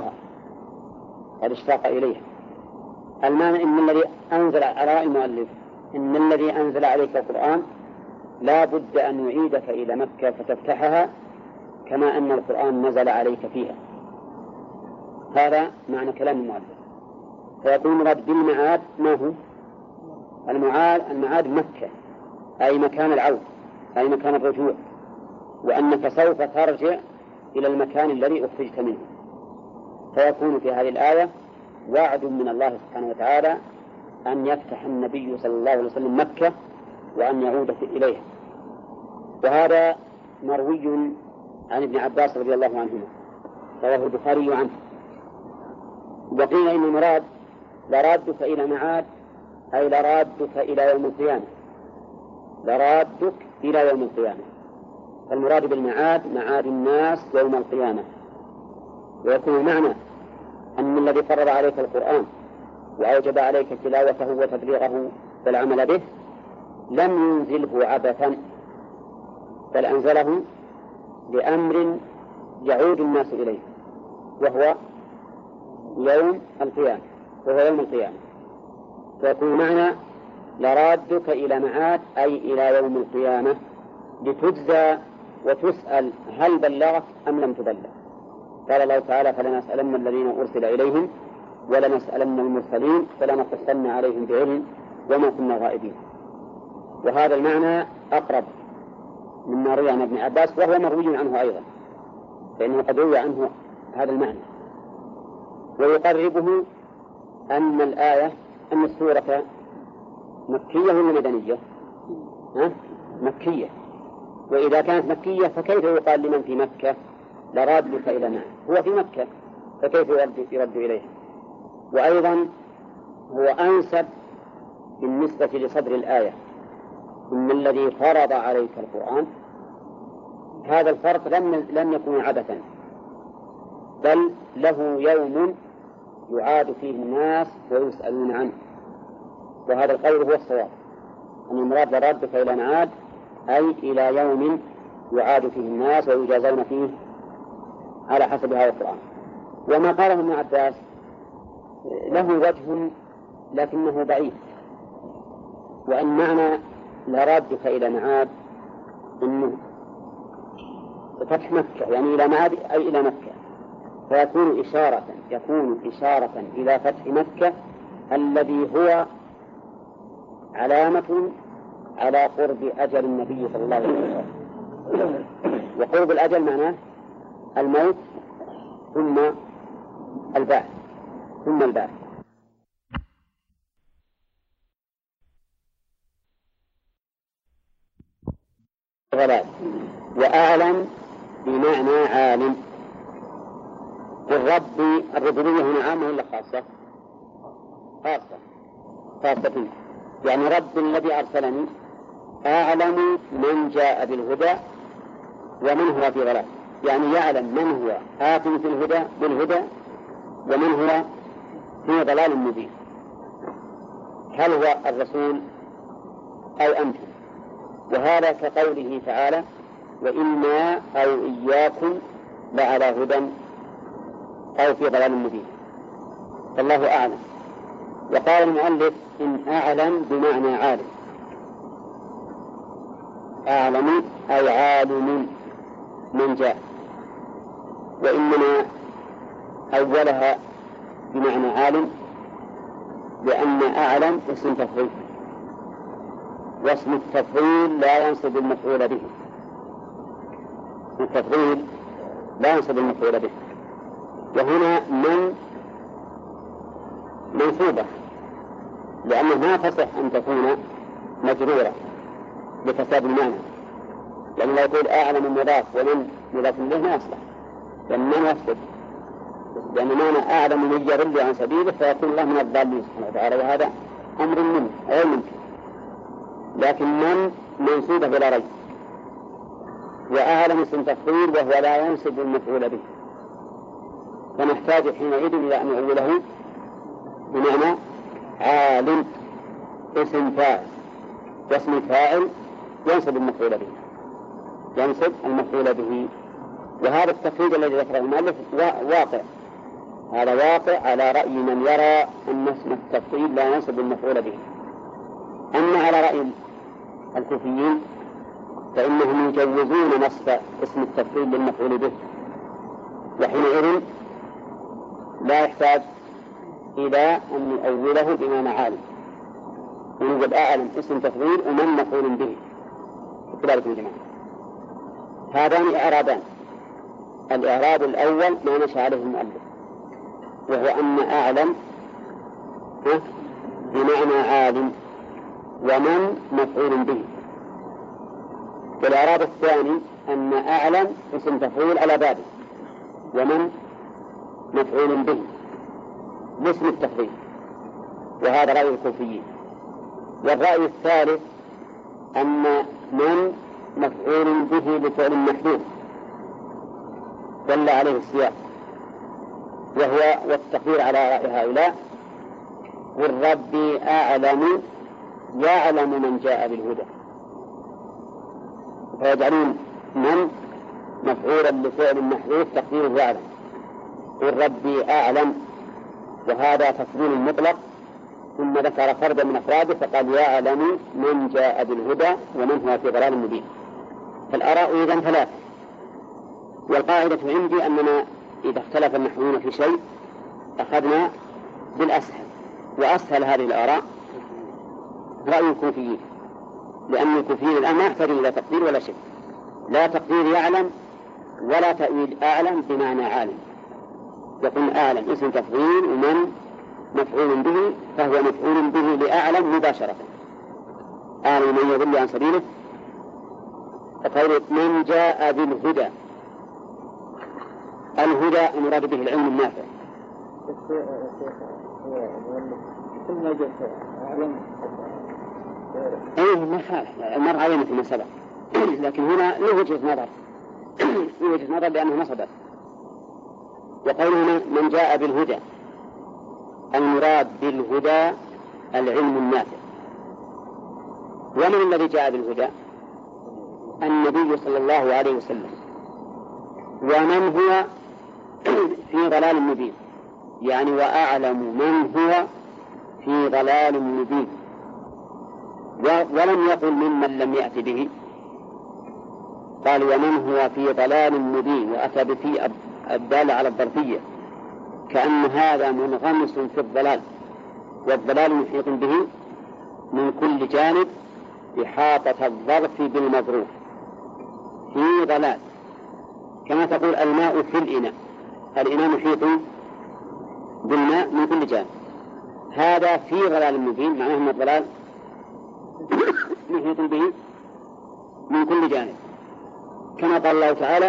اشتاق إليها. المعنى إن الذي أنزل على المؤلف إن الذي أنزل عليك القرآن لا بد أن يعيدك إلى مكة فتفتحها كما أن القرآن نزل عليك فيها. هذا معنى كلام المؤلف. فيقول مراد بالمعاد ما هو؟ المعاد مكة، أي مكان العود، أي مكان الرجوع، وأنك سوف ترجع إلى المكان الذي أخرجت منه. فيكون في هذه الآية وعد من الله سبحانه وتعالى أن يفتح النبي صلى الله عليه وسلم مكة وأن يعود إليها. وهذا مروي عن ابن عباس رضي الله عنهما، رواه البخاري عنه. وقيل إن المراد لرادك إلى معاد أي لرادك إلى يوم القيامة، لرادك إلى يوم القيامة. فالمراد بالمعاد معاد الناس يوم القيامة. ويكون معنى أن الذي فرض عليك القرآن وأوجب عليك تلاوته وتبليغه والعمل به لم ينزله عبثا، بل أنزله لأمر يعود الناس إليه، وهو يوم القيامة. فيكون معنى لرادك إلى معاد أي إلى يوم القيامة لتجزى وتسأل هل بلغت أم لم تبلغ. قال الله تعالى فلنسألن الذين أرسل إليهم ولنسألن المرسلين فلنقصن عليهم بعلم وما كنا غائبين. وهذا المعنى أقرب مما روي عن ابن عباس، وهو مروي عنه أيضا، فإنه قد روي عنه هذا المعنى. ويقربه أن السورة مكية ولا مدنية؟ مكية. وإذا كانت مكية فكيف يقال لمن في مكة لرادك إلى معاد؟ هو في مكة، فكيف يرد إليه؟ وأيضا هو أنسب بالنسبة لصدر الآية إن الذي فرض عليك القرآن. هذا الفرق لم يكن عبثا، بل له يوم يعاد فيه الناس ويسألون عنه. وهذا القول هو الصواب، أن المراد لرادك إلى معاد أي إلى يوم يعاد فيه الناس ويجازون فيه على حسب هذا القرآن. وما قاله ابن عباس له وجه لكنه ضعيف، وأن معنى لرادك إلى معاد فتح مكة يعني إلى معاد أي إلى مكة، فيكون إشارة إلى فتح مكة الذي هو علامة على قرب أجل النبي صلى الله عليه وسلم. وقرب الأجل معناه الموت ثم البعث غلال. وأعلم بمعنى عالم. الربوبية هنا عامة ولا خاصة؟ خاصة. يعني رب الذي أرسلني أعلم من جاء بالهدى ومن هو في ضلال، يعني يعلم من هو آت في بالهدى ومن هو في ضلال مبين. هل هو الرسول أو أنتم؟ وهذا كقوله تعالى: وإنا أو إياكم لعلى هدى أو في ضلال مبين. فالله أعلم. وقال المؤلف: إن أعلم بمعنى عالم. أعلم أي عالم من جاء. وإنما أولها بمعنى عالم لأن أعلم اسم تفضيل، واسم التفضيل لا ينصب المفعول به. التفضيل لا ينصب المفعول به. وهنا من منصوبة لأنه ما تصح أن تكون مجرورة لفساد المعنى، لأن لو يقول أعلم مضاف ومن مضاف له ما يصلح، لأن من يفسد، لأن معنى أعلم من يضل عن سبيله فيكون الله من الضالين سبحانه وتعالى، وهذا أمر منه غير ممكن. لكن من منصوبة بلا ريب، وأعلم اسم تفضيل وهو لا ينصب المفعول به، فنحتاج حينئذ إلى أن نؤوله بمعنى عالم اسم فاعل، واسم فاعل ينصب المفعول به. وهذا التقييد الذي ذكره المؤلف واقع، هذا واقع على رأي من يرى أن اسم التفضيل لا ينصب المفعول به. أما على رأي الكوفيين فإنهم يجوزون نصب اسم التفضيل للمفعول به، وحينئذ لا يحتاج إلى أن يؤوله بمعنى عالم، ونوجد أعلم اسم تفضيل ومن مفعول به كذلك الجماعة. هذان إعرابان. الإعراب الأول ما نشأ عليه المؤلف، وهو أن أعلم بمعنى عالم ومن مفعول به. والإعراب الثاني أن أعلم اسم تفضيل على بابه ومن مفعول به باسم التفضيل، وهذا رأي الكوفيين. والرأي الثالث أن من مفعول به بفعل محذوف دل عليه السياق، وهو والتقدير على رأي هؤلاء: والرب أعلم يعلم من جاء بالهدى، فيجعلون من مفعولا لفعل محذوف تقديره يعلم، والرب أعلم، وهذا تفضيل مطلق. ثم ذكر فردا من أفراده فقال: يعلم من جاء بالهدى ومن هو في ضلال مبين. فالآراء إذن ثلاثة. والقاعدة عندي أننا إذا اختلف النحويون في شيء أخذنا بالأسهل، وأسهل هذه الآراء رأي الكوفيين، لأن الكوفيين الآن ما يحتاجون إلى تقدير ولا شيء، لا تقدير يعلم ولا تأويل أعلم بمعنى عالم. يكون أعلم اسم تفضيل ومن مفعول به، فهو مفعول به لأعلم مباشرة، أعلم من يضل عن سبيله. فقول من جاء بالهدى، الهدى المراد به العلم النافع. أيه ما خالف، مر علينا فيما سبق، لكن هنا له وجهة نظر، لأنه ما صدق. وقولنا من جاء بالهدى، المراد بالهدى العلم النافع. ومن الذي جاء بالهدى؟ النبي صلى الله عليه وسلم. ومن هو في ضلال مبين، يعني وأعلم من هو في ضلال مبين. ولم يقل ممن لم يأت به، قال ومن هو في ضلال مبين، وأتى بفي الدالة على الظرفية، كأن هذا منغمس في الضلال، والضلال محيط به من كل جانب إحاطة الظرف بالمظروف، في ضلال، كما تقول الماء في الإناء، الإناء محيط بالماء من كل جانب، هذا في ضلال مبين، معناه أن الضلال محيط به من كل جانب، كما قال الله تعالى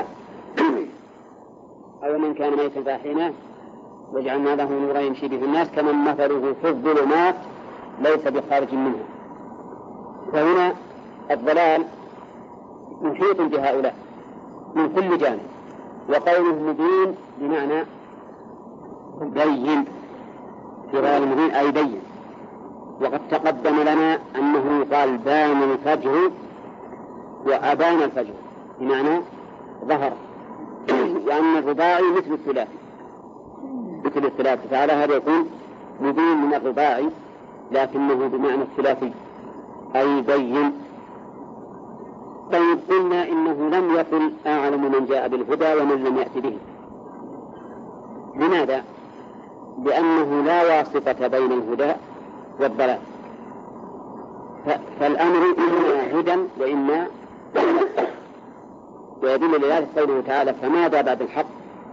أو من كان ميتا فأحييناه وجعلنا له نورا يمشي به الناس كمن مثله في الظلمات ليس بخارج منها. فهنا الضلال محيط بهؤلاء من كل جانب، وقوله مبين بمعنى بين، في ضلال مبين أي بين. وقد تقدم لنا أنه قال بان الفجر وأبان الفجر بمعنى ظهر، لأن الرباعي مثل الثلاثي، فعلى هذا يكون مبين من الرباعي لكنه بمعنى الثلاثي أي بين. طيب قلنا إنه لم يقل أعلم من جاء بالهدى ومن لم يأت به. لماذا؟ لأنه لا واسطة بين الهدى والضلال، فالأمر إما هدى وإما ويدل لذلك قوله تعالى فماذا بعد الحق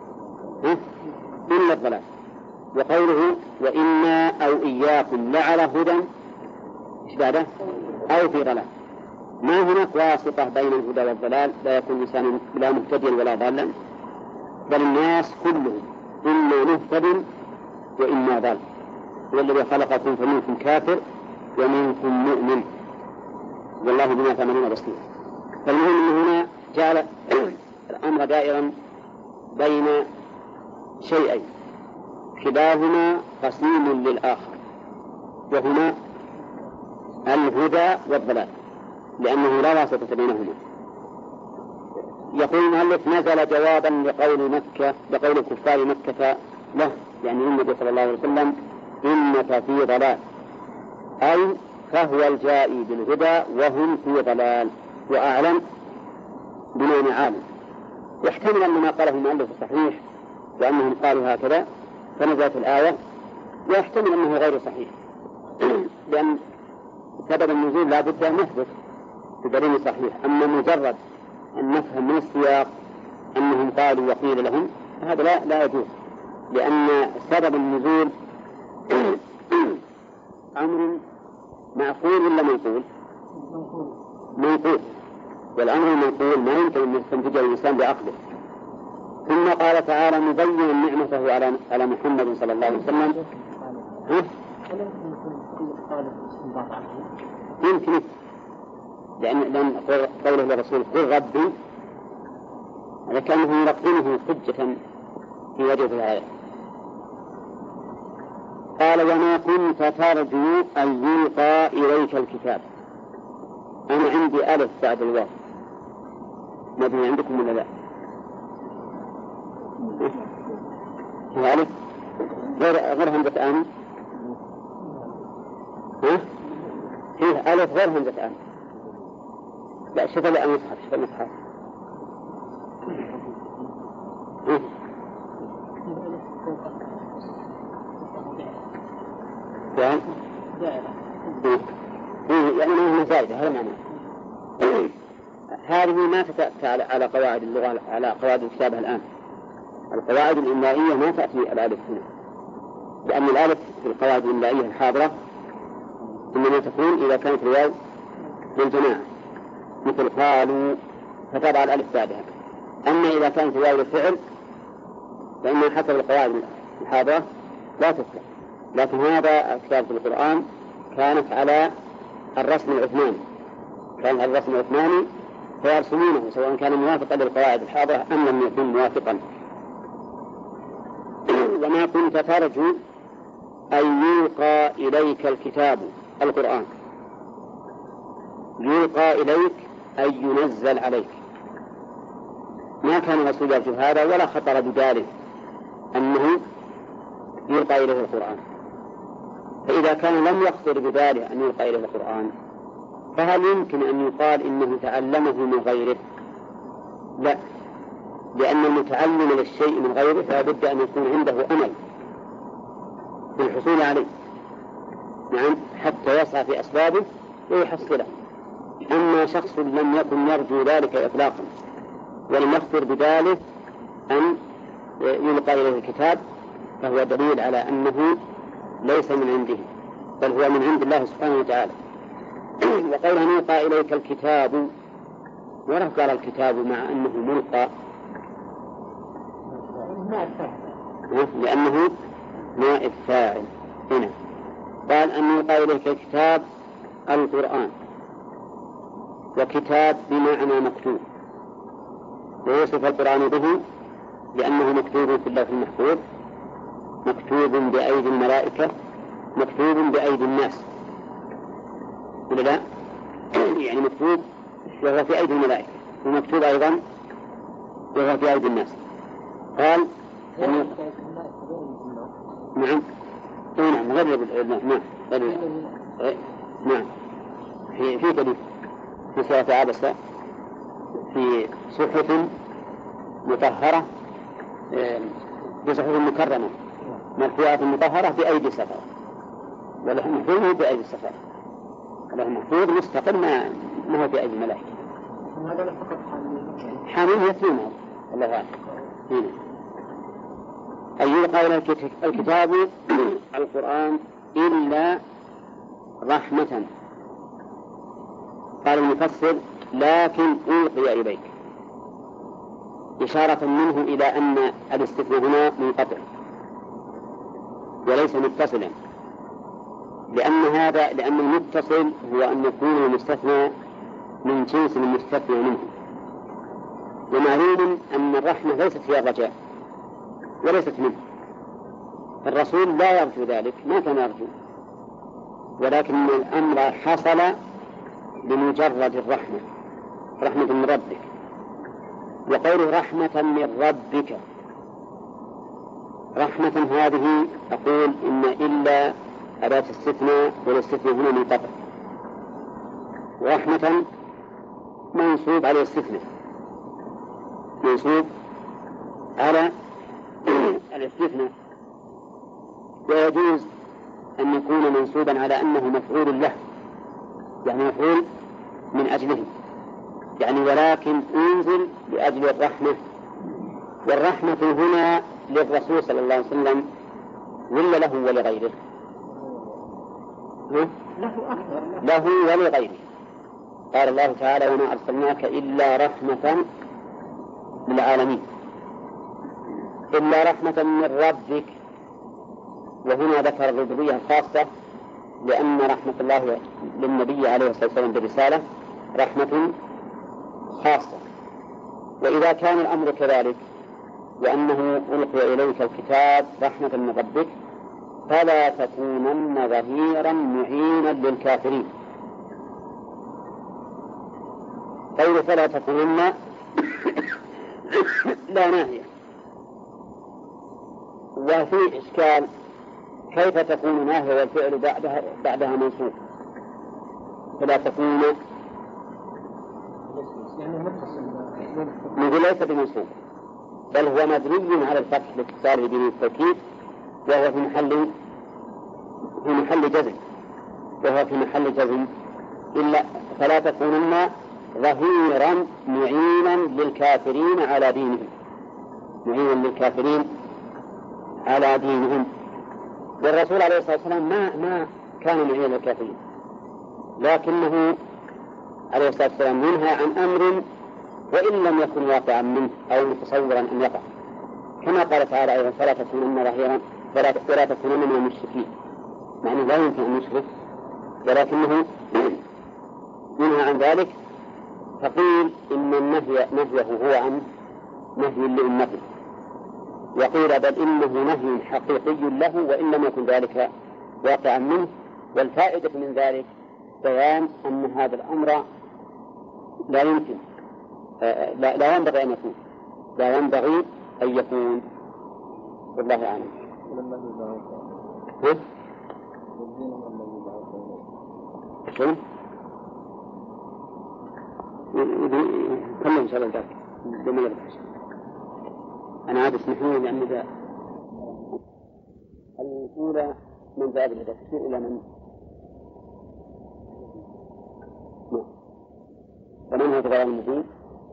إلا الضلال، وقوله وإنا أو إياكم لعلى هدى إيش بعده أو في ضلال. ما هناك واسطة بين الهدى والضلال، لا يكون إنسان لا مهتديا ولا ضالا، بل الناس كلهم إما مهتد وإما ضال، والذي خلقكم فمنكم كافر ومنكم مؤمن والله بما تعملون بصير. فالمهم أن هنا جعل الأمر دائرا بين شيئين كلاهما قسيم للآخر، وهما الهدى والضلال، لأنه لا واسطة بينهما. يقول المؤلف نزل جوابا لقول كفار مكة له، يعني النبي صلى الله عليه وسلم إنك في ضلال، أي فهو الجائي بالهدى وهم في ضلال، وأعلم بمعنى عالم. يحتمل أن ما قاله المؤلف صحيح وأنهم قالوا هكذا فنزلت الآية، ويحتمل أنه غير صحيح لأن سبب النزول لا بد أن نثبت بدليل صحيح. أما مجرد أن نفهم من السياق أنهم قالوا وقيل لهم هذا لا يجوز، لأن سبب النزول أمر معقول ولا منقول؟ منقول، والأمر المنقول ما يمكن أن يستنتجه الإنسان بعقله. ثم قال تعالى مبينا نعمته على محمد صلى الله عليه وسلم. يمكن لأن قوله للرسول قل ربي هذا كانه يلقنه حجة في وجه الآية. قال وما كنت ترجو أن يلقى إليك الكتاب. أنا عندي ألف بعد الواو، ما أدري عندكم ولا لا؟ هي ألف غير همزة آن؟ فيه ألف غير همزة آن. لا شوف المصحف، شوف المصحف. يعني ما هي زائدة، هذا معنى. هذه ما تأتي على قواعد اللغة، على قواعد الكتابة الآن. القواعد الإملائية ما تأتي الألف هنا، لأن الألف في القواعد الإملائية الحاضرة إنما تكون إذا كانت الواو للجماعة مثل قالوا فتابع الألف بعدها. أما إذا كانت الواو للفعل فإنها حسب القواعد الحاضرة لا تذكر. لكن هذا كتابة القرآن كانت على الرسم العثماني، كان الرسم العثماني فيرسمونه سواء كان موافقا للقواعد الحاضرة أم لم يكن موافقا. وما كنت ترجو أن يلقى إليك الكتاب القرآن، يلقى إليك أي ينزل عليك. ما كان الرسول يرجو هذا ولا خطر بباله أنه يلقى إليه القرآن. فإذا كان لم يخطر بباله أن يلقى إليه القرآن فهل يمكن أن يقال إنه تعلمه من غيره؟ لا، لأن المتعلم للشيء من غيره فلا بد أن يكون عنده أمل بالحصول عليه، نعم، حتى يسعى في أسبابه ويحصله. أما شخص لم يكن يرجو ذلك إطلاقا ولم يخطر بباله أن يلقى إليه الكتاب، فهو دليل على أنه ليس من عنده، بل هو من عند الله سبحانه وتعالى. وقوله يلقى إليك الكتاب، وله قال الكتاب مع أنه ملقى لأنه نائب فاعل هنا. قال أن يلقى إليك الكتاب القرآن، وكتاب بمعنى مكتوب، ويوصف القرآن به لأنه مكتوب في اللوح المحفوظ، مكتوب بأيدي الملائكة، مكتوب بأيدي الناس، ولا لا؟ يعني مكتوب وهو في أيدي الملائكة، ومكتوب أيضا وهو في أيدي الناس. قال نعم، نعم، غير نعم، في كلمة في سورة عبسة في صحف مطهرة، في صحف مكرمة مرفوعة مطهرة بأيدي سفرة، واللوح المحفوظ بأيدي السفرة. اللوح المحفوظ مستقل ما هو بأيدي الملائكة. هذا فقط حامين يتلونه الله أعلم. أن يلقى إلى الكتاب القرآن إلا رحمة. قال المفسر لكن ألقي إليك، إشارة منه إلى أن الاستثناء هنا منقطع وليس متصلا، لأن المتصل هو أن يكون المستثنى من جنس المستثنى منه. ومعلوم أن الرحمة ليست هي الرجاء وليست منه، الرسول لا يرجو ذلك، ما كان يرجو، ولكن الأمر حصل بمجرد الرحمة، رحمة من ربك. وقوله رحمة من ربك، رحمة هذه أقول إن إلا أداة استثناء، والاستثناء هنا منقطع، ورحمة منصوب على الاستثناء، منصوب على الاستثناء، ويجوز أن يكون منصوبا على أنه مفعول له، يعني مفعول من أجله، يعني ولكن أنزل لأجل الرحمة. والرحمة هنا للرسول صلى الله عليه وسلم ولا له ولغيره؟ له ولغيره. قال الله تعالى وما أرسلناك إلا رحمة للعالمين، إلا رحمة من ربك. وهنا ذكر الربوبية الخاصة لأن رحمة الله للنبي عليه الصلاة والسلام بالرسالة رحمة خاصة. وإذا كان الأمر كذلك وأنه ألقي إليك الكتاب رحمة من ربك فلا تكونن ظهيرا معينا للكافرين. قول فلا تكونن لا ناهية، وفي إشكال كيف تكون ناهية والفعل بعدها منصوب؟ فلا تكون نقول ليس بمنصوب، بل هو مبني على الفتح لاتصاله به التوكيد، وهو في محل جزم، وهو في محل جزم. إلا فلا تكونن ظهيرا معينا للكافرين على دينهم، معينا للكافرين على دينهم. والرسول عليه الصلاة والسلام ما كان معينا للكافرين، لكنه عليه الصلاة والسلام ينهى عن أمر وإن لم يكن واقعا منه أو متصورا أن يقع، كما قال تعالى أيضا فلا تكونن ظهيرا ولا تكونن من المشركين، معنى لا يمكن أن يشرك ولكنه ينهى عن ذلك. فقيل إن نهيه هو عن نهي لأمته، وقيل بل إنه نهي حقيقي له وإن لم يكن ذلك واقعا منه. والفائدة من ذلك بيان أن هذا الأمر لا يمكن لا ينبغي أن يكون، لا ينبغي أن يكون، والله أعلم. شو؟ كم إن شاء الله ذلك. لما يربح. أنا عاد اسمحوني لأن ذا الأولى من باب الهدى تشير إلى من؟ ومن هو الضلال المبين؟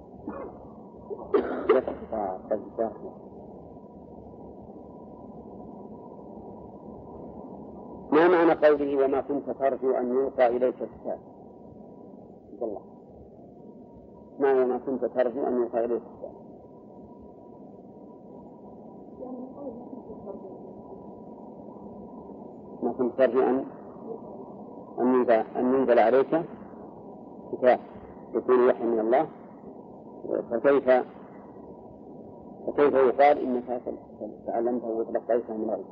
ما معنى قوله وما كنت ترجو أن يلقى إليك الكتاب؟ الله ما كنت ترجو أن يلقى إليك الكتاب؟ ما كنت ترجو أن ينزل عليك كتاب يكون وحي من الله، فكيف يقال إنك تعلمته وتلقيته من غيره؟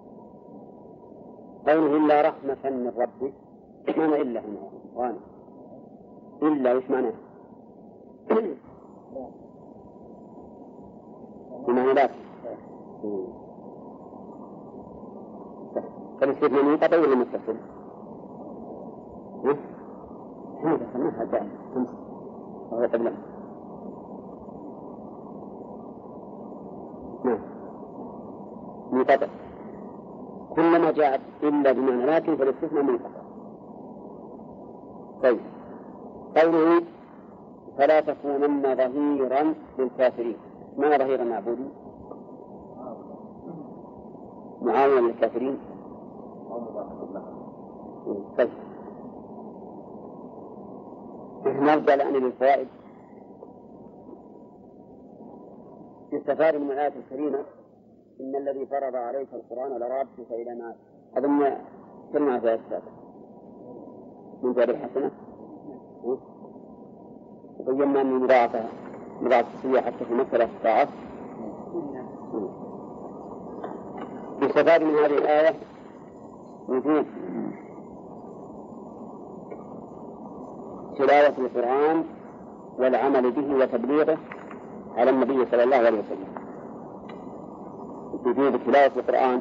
قوله إلا رحمة من ربك، معنى إلا هنا وانا إلا وش معناه؟ بمعنى لكن فالاستثناء منقطع ولا متصل؟ هذا سماها جاء خمسة وهو قبله. منقطع كلما جاءت إلا بمعنى لكن فالاستثناء منقطع. طيب قوله فلا تكونن ظهيرا للكافرين، ما ظهيرا معبودي؟ معاونا للكافرين. طيب نرجع الآن للفوائد. يستفاد من الآية الكريمة إن الذي فرض عليك القرآن لرادك إلى معاد. أظن كلمة في السابق من باب الحسنة وبينا أن مضاعفة السيئة حتى في مسألة الطاعات. يستفاد من هذه الآية وجود تلاوة القرآن والعمل به وتبليغه على النبي صلى الله عليه وسلم. وجود تلاوة القرآن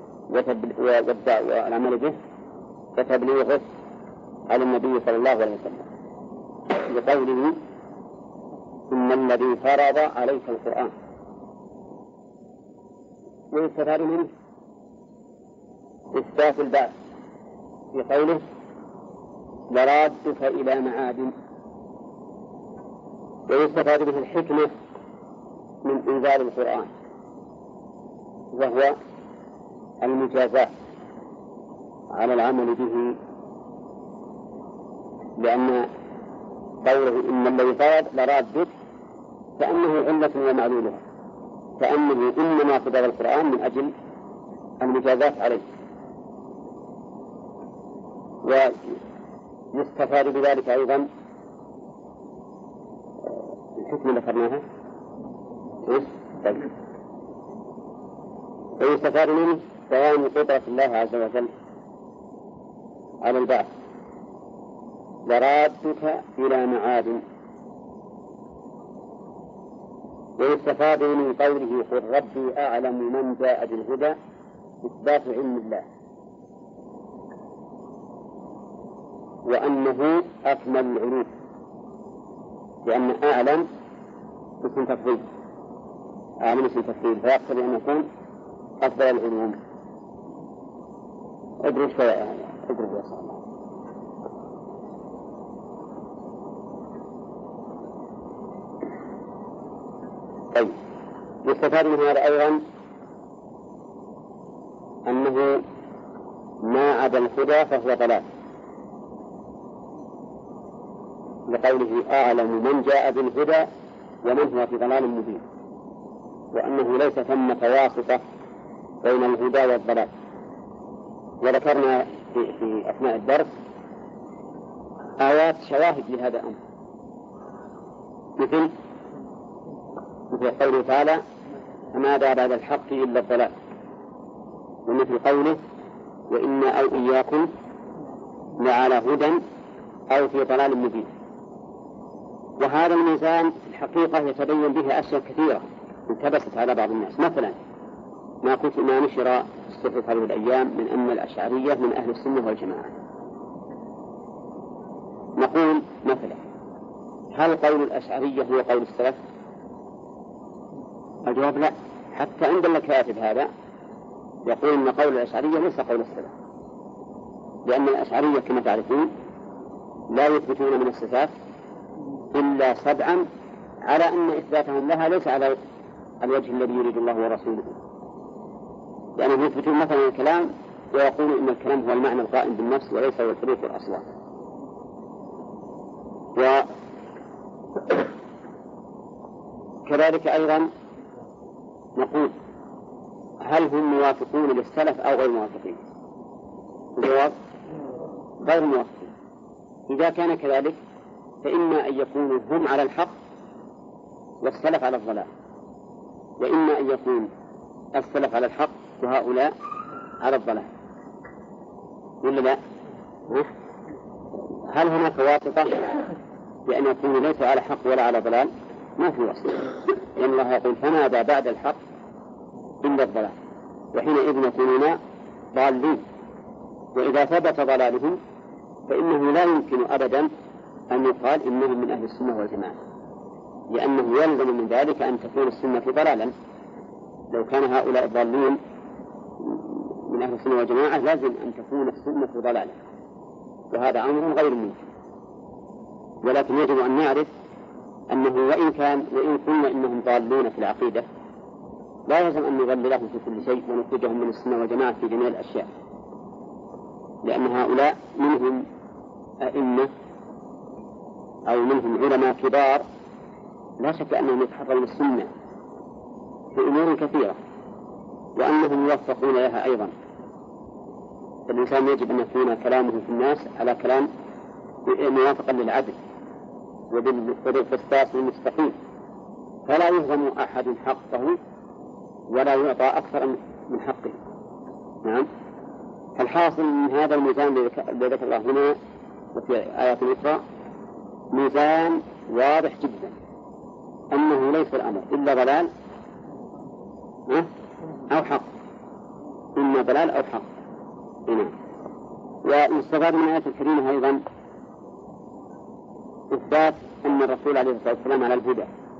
والعمل به وتبليغه على النبي صلى الله عليه وسلم، لقوله إن الذي فرض عليك القرآن. ويستفاد منه إثبات البعث في قوله لرادك إلى معاد. ويستفاد به الحكمة من إنزال القرآن وهو المجازاة على العمل به، لأن قوله إن الذي فرض لرادك كأنه علة ومعلولها، كأنه إنما قدر القرآن من أجل المجازاة عليه. ويستفاد بذلك أيضا الحكمة ذكرناها. ويستفاد منه بيان قدرة الله عز وجل على البعث لرادك إلى معاد. ويستفاد من قوله قل ربي أعلم من جاء بالهدى إثبات علم الله وأنه أكمل العلوم، لأن أعلم اسم تفضيل، أعلم اسم تفضيل فيقتضي أن يكون أفضل العلوم. اضرب شوية يعني اضرب يا صاحبي. طيب يستفاد من هذا أيضا أنه ما عدا الهدى فهو ضلال، لقوله أعلم من جاء بالهدى ومن هو في ضلال مبين، وأنه ليس ثمة واسطة بين الهدى والضلال. وذكرنا في أثناء الدرس آيات شواهد لهذا الأمر، مثل قوله تعالى فماذا بعد الحق إلا الضلال، ومثل قوله وإنا أو إياكم لعلى هدى أو في ضلال مبين. وهذا الميزان في الحقيقة يتبين به أشياء كثيرة التبست على بعض الناس. مثلا ما نشر الصحف هذه الأيام من أن الأشعرية من أهل السنة والجماعة. نقول مثلا هل قول الأشعرية هو قول السلف؟ الجواب لا، حتى عند الكاتب هذا يقول أن قول الأشعرية ليس قول السلف، لأن الأشعرية كما تعرفون لا يثبتون من الصفات إلا 7 على أن إثباتهم لها ليس على الوجه الذي يريد الله ورسوله، لأنهم يثبتون مثلا الكلام ويقولون إن الكلام هو المعنى القائم بالنفس وليس هو الحروف والأصوات. وكذلك أيضا نقول هل هم موافقون للسلف أو غير موافقين؟ الجواب غير موافقين. إذا كان كذلك فإما أن يكونوا هم على الحق والسلف على الضلال، وإما أن يكون السلف على الحق وهؤلاء على الضلال، ولا لا؟ هل هناك واسطة بأن يكونوا ليس على حق ولا على ضلال؟ ما في واسطة، لأن الله يقول فماذا بعد الحق إلا الضلال، وحينئذ يكونون ضالين. وإذا ثبت ضلالهم فإنه لا يمكن أبدا أن يقال إنهم من أهل السنة والجماعة، لأنه يلزم من ذلك أن تكون السنة ضلالا. لو كان هؤلاء الضالين من أهل السنة والجماعة لازم أن تكون السنة ضلالا، وهذا أمر غير ممكن. ولكن يجب أن نعرف أنه وإن قلنا إنهم ضالون في العقيدة لا يلزم أن نضللهم في كل شيء ونخرجهم من السنة والجماعة في جميع الأشياء، لأن هؤلاء منهم أئمة أو منهم علماء كبار لا شك أنهم يتحرون السنة في أمور كثيرة وأنهم يوفقون لها أيضا. فالإنسان يجب أن يكون كلامه في الناس على كلام موافقا للعدل وبالقسطاس المستقيم، فلا يهضم أحد حقه ولا يعطى أكثر من حقه. نعم. الحاصل من هذا الميزان الذي ذكر الله هنا وفي آيات أخرى ميزان واضح جدا أنه ليس الأمر إلا ضلال أو حق، إما ضلال أو حق. هنا ويستفاد من الآيات الكريمة أيضا إثبات أن الرسول عليه الصلاة والسلام على الهدى،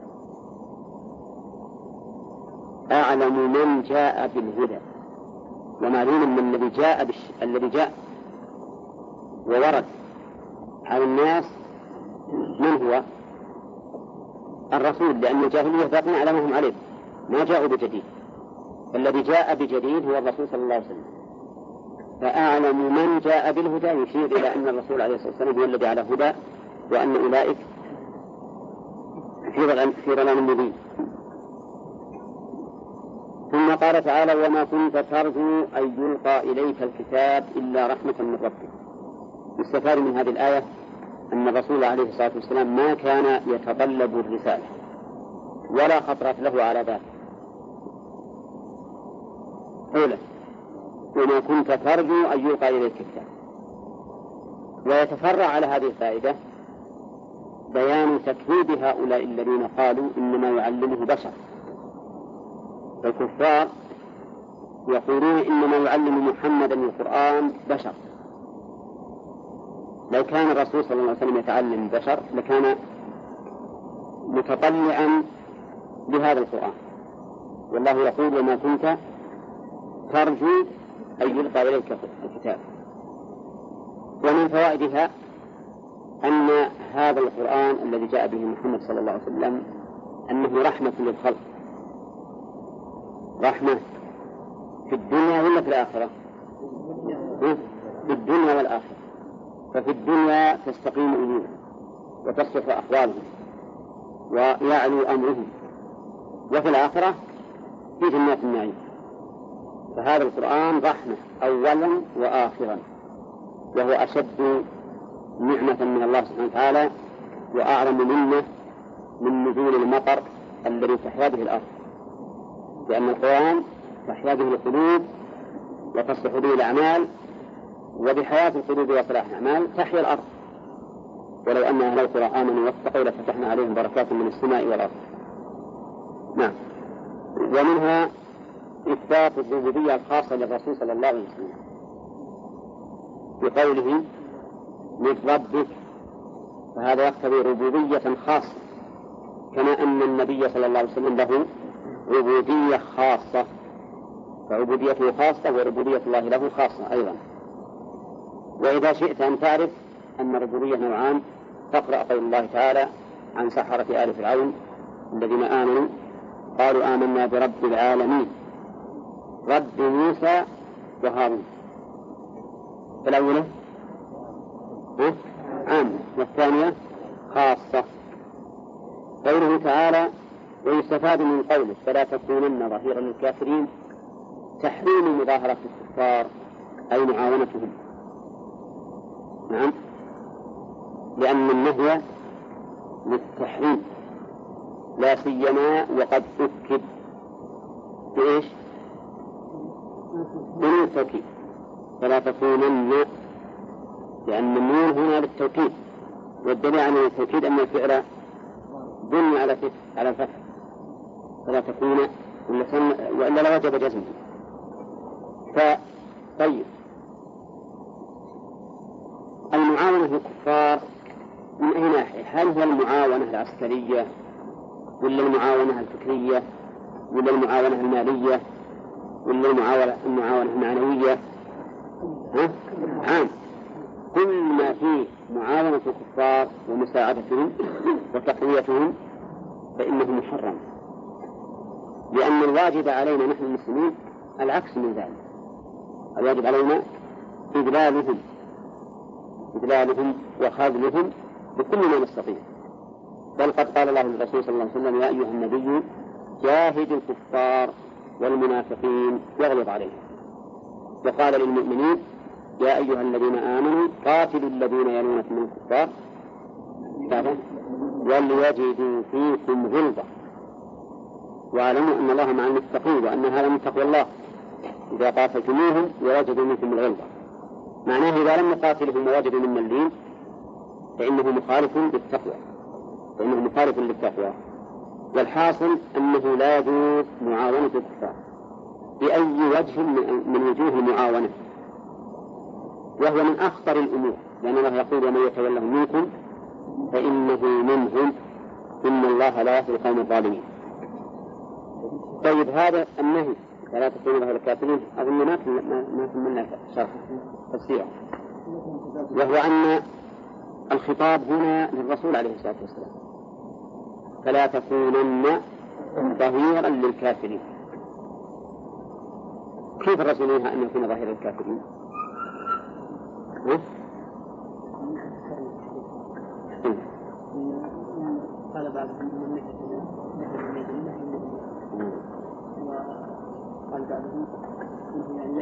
أعلم من جاء بالهدى. ومعلوم من الذي جاء وورد على الناس من هو الرسول، لأن الجاهلية باقين على ما هم عليه ما جاءوا بجديد، الذي جاء بجديد هو الرسول صلى الله عليه وسلم. فأعلم من جاء بالهدى يشير إلى أن الرسول عليه الصلاة والسلام هو الذي على هدى، وأن أولئك في ضلال مبين. ثم قال تعالى وما كنت ترجو أن يلقى إليك الكتاب إلا رحمة من ربك. يستفاد من هذه الآية أن الرسول عليه الصلاة والسلام ما كان يتطلب الرسالة ولا خطرت له على ذلك. أولا وما كنت ترجو أن يلقى إليك الكتاب، ويتفرع على هذه الفائدة بيان تكذيب هؤلاء الذين قالوا إنما يعلمه بشر. الكفار يقولون إنما يعلم محمدا القرآن بشر. لو كان الرسول صلى الله عليه وسلم يتعلم بشر لكان متطلعا بهذا القرآن، والله يقول وما كنت ترجو أن يلقى إليك الكتاب. ومن فوائدها أن هذا القرآن الذي جاء به محمد صلى الله عليه وسلم أنه رحمة للخلق، رحمة في الدنيا ولا في الآخرة؟ في الدنيا والآخرة. ففي الدنيا تستقيم أمورهم وتصلح أحوالهم ويعلو أمرهم، وفي الآخرة في جنات النعيم. فهذا القرآن رحمة أولا وآخرا، وهو أشد نعمة من الله سبحانه وتعالى وأعظم منه من نزول المطر الذي تحيا به الأرض، لأن القرآن تحيا به القلوب وتصلح به الأعمال، وبحياة القلوب وصلاح الأعمال تحيا الأرض. ولو أن أهل القرى آمنوا واتقوا لفتحنا عليهم بركات من السماء والأرض. نعم. ومنها إثبات الربوبية الخاصة للرسول صلى الله عليه وسلم بقوله من ربك، فهذا يقتضي ربوبية خاصة، كما أن النبي صلى الله عليه وسلم له عبودية خاصة، فعبوديته خاصة وربوبية الله له خاصة أيضا. وإذا شئت أن تعرف أن الربوبية نوعان فاقرأ قول الله تعالى عن سحرة آل فرعون الذين آمنوا قالوا آمنا برب العالمين رب موسى وهارون. فالأولى عامة والثانية خاصة. قوله تعالى ويستفاد من قوله فلا تكونن ظهيرا للكافرين تحريم مظاهرة الكفار أي معاونتهم. نعم، لأن النهي للتحريم لا سيما وقد أكد بإيش؟ من التوكيد فلا تكونن، لأن النون هنا للتوكيد، والدليل على التوكيد أن الفعل بني على الفتح فلا تكون وإلا لوجب جزمه. طيب المعاونة للكفار من أي ناحية؟ هل هي المعاونة العسكرية ولا المعاونة الفكرية ولا المعاونة المالية ولا المعاونة المعنوية؟ عام، كل ما فيه معاونة الكفار ومساعدتهم وتقويتهم فإنه محرم، لأن الواجب علينا نحن المسلمين العكس من ذلك. الواجب علينا إذلالهم وخذلهم بكل ما نستطيع. بل قد قال الله للرسول صلى الله عليه وسلم يا أيها النبي جاهد الكفار والمنافقين واغلظ عليهم، وقال للمؤمنين يا أيها الذين آمنوا قاتلوا الذين يلونكم من الكفار وليجدوا فيكم غلظة واعلموا أن الله مع المتقين وأن هذا من تقوى الله إذا قاتلتموهم ووجدوا منكم الغلظة. معناه إذا لم نقاتلهم ووجدوا منا اللين فإنه مخالف للتقوى. والحاصل أنه لا يجوز معاونة الكفار بأي وجه من وجوه المعاونة، وهو من أخطر الأمور، لأن الله يقول ومن يتولهم منكم فإنه منهم إن الله لا يهدي القوم الظالمين. طيب هذا النهي فلا تكونوا ظهير الكافرين أظن ما كملنا شرح تفسيره، وهو أن الخطاب هنا للرسول عليه الصلاة والسلام فلا تكونن ظهيرا للكافرين. كيف الرسول ينهى أن يكون ظهير الكافرين؟ قال بعضهم من وقال بعضهم لا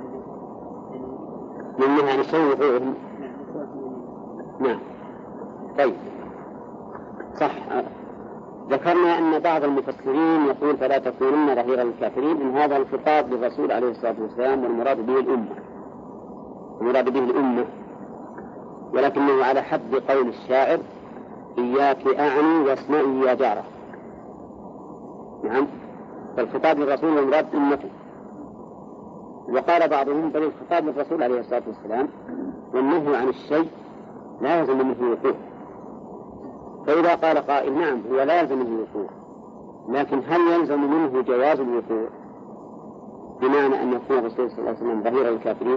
ينهى عن الشيء وقوعهم. نعم. طيب صح. ذكرنا أن بعض المفسرين يقول فلا تكونن ظهيرا للكافرين إن هذا الخطاب للرسول عليه الصلاة والسلام والمراد به الأمة، ولكنه على حد قول الشاعر إياك أعني واسمعي يا جارة. نعم، فالخطاب للرسول والمراد أمته. وقال بعضهم بل الخطاب للرسول عليه الصلاة والسلام والنهي عن الشيء لا يلزم منه الوقوع. فإذا قال قائل نعم هو لا يلزم منه الوقوع، لكن هل يلزم منه جواز الوقوع بمعنى أن يكون الرسول صلى الله عليه وسلم ظهير الكافرين؟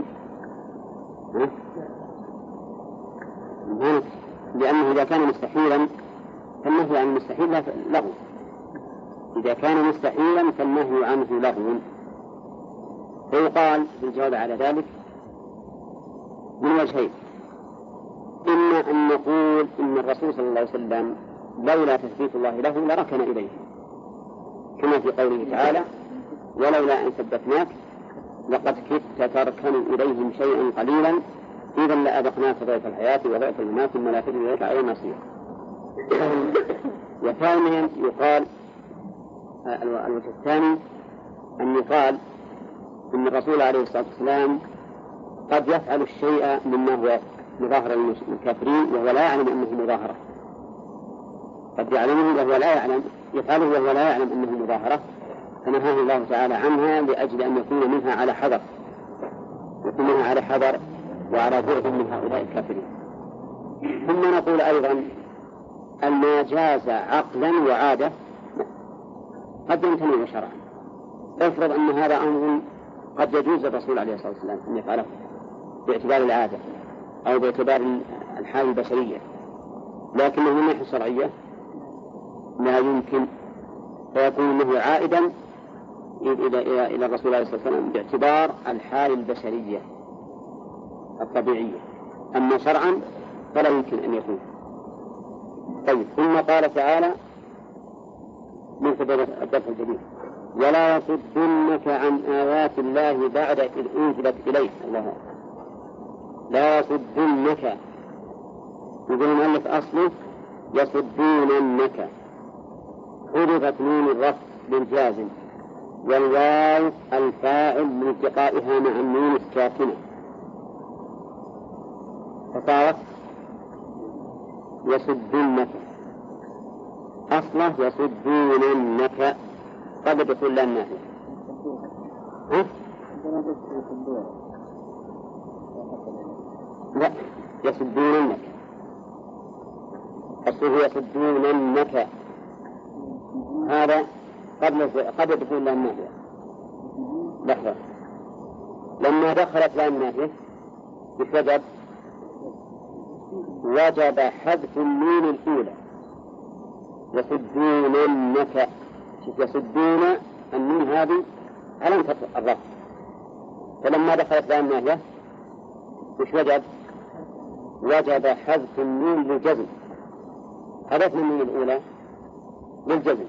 لأنه إذا كان مستحيلا فالنهي عن المستحيل لغو، إذا كان مستحيلا فالنهي عنه لغو. فيقال بالجواب على ذلك من وجهين: إما أن نقول إن الرسول صلى الله عليه وسلم لولا تثبيت الله له لركن إليه، كما في قوله تعالى ولولا أن ثبتناك لقد كدت تركن إليهم شيئا قليلا إذا لأذقناك ضيف الحياة وضيف الممات ثم لا تجد إليك أي نصير. وثانيا يقال الوجه الثاني أن يقال إن الرسول عليه الصلاة والسلام قد يفعل الشيء مما هو مظاهرة للكافرين وهو لا يعلم أنه مظاهرة، قد يعلمه وهو لا يعلم، يفعله وهو لا يعلم أنه مظاهرة، فنهاه الله تعالى عنها لأجل أن يكون منها على حذر وعلى بعد من هؤلاء الكافرين. ثم نقول أيضا أن ما جاز عقلا وعادة قد يمتنع شرعا. افرض أن هذا أمر قد يجوز الرسول عليه الصلاة والسلام أن يفعله باعتبار العادة أو باعتبار الحال البشرية، لكنه من الناحية الشرعية لا يمكن، فيكون أنه عائدا إلى الرسول عليه الصلاة والسلام باعتبار الحال البشرية الطبيعية، أما شرعا فلا يمكن أن يكون. طيب، ثم قال تعالى من كتاب الدفع الجديد: ولا يصدنك عن آيات الله بعد إذ أنزلت إليك. الله، لا يصدنك، يقول المؤلف أصله يصدوننك، حذفت نون الرفع للجازم، والواو الفاعل لالتقائها مع النون الساكنة فصارت يصدونك. أصله يصدوننك قبل دخول لا النافية. لا، يصدوننك، أصله يصدوننك، هذا قبل دخول لا النافية. لحظة، لما دخلت لا النافية بسبب وجب حذف النون الأولى، يصدوننك. يصدون النون هذه علامة الرفع، فلما دخلت لا النافية وش وجب؟ وجب حذف النون للجزم. حذفنا النون الأولى للجزم،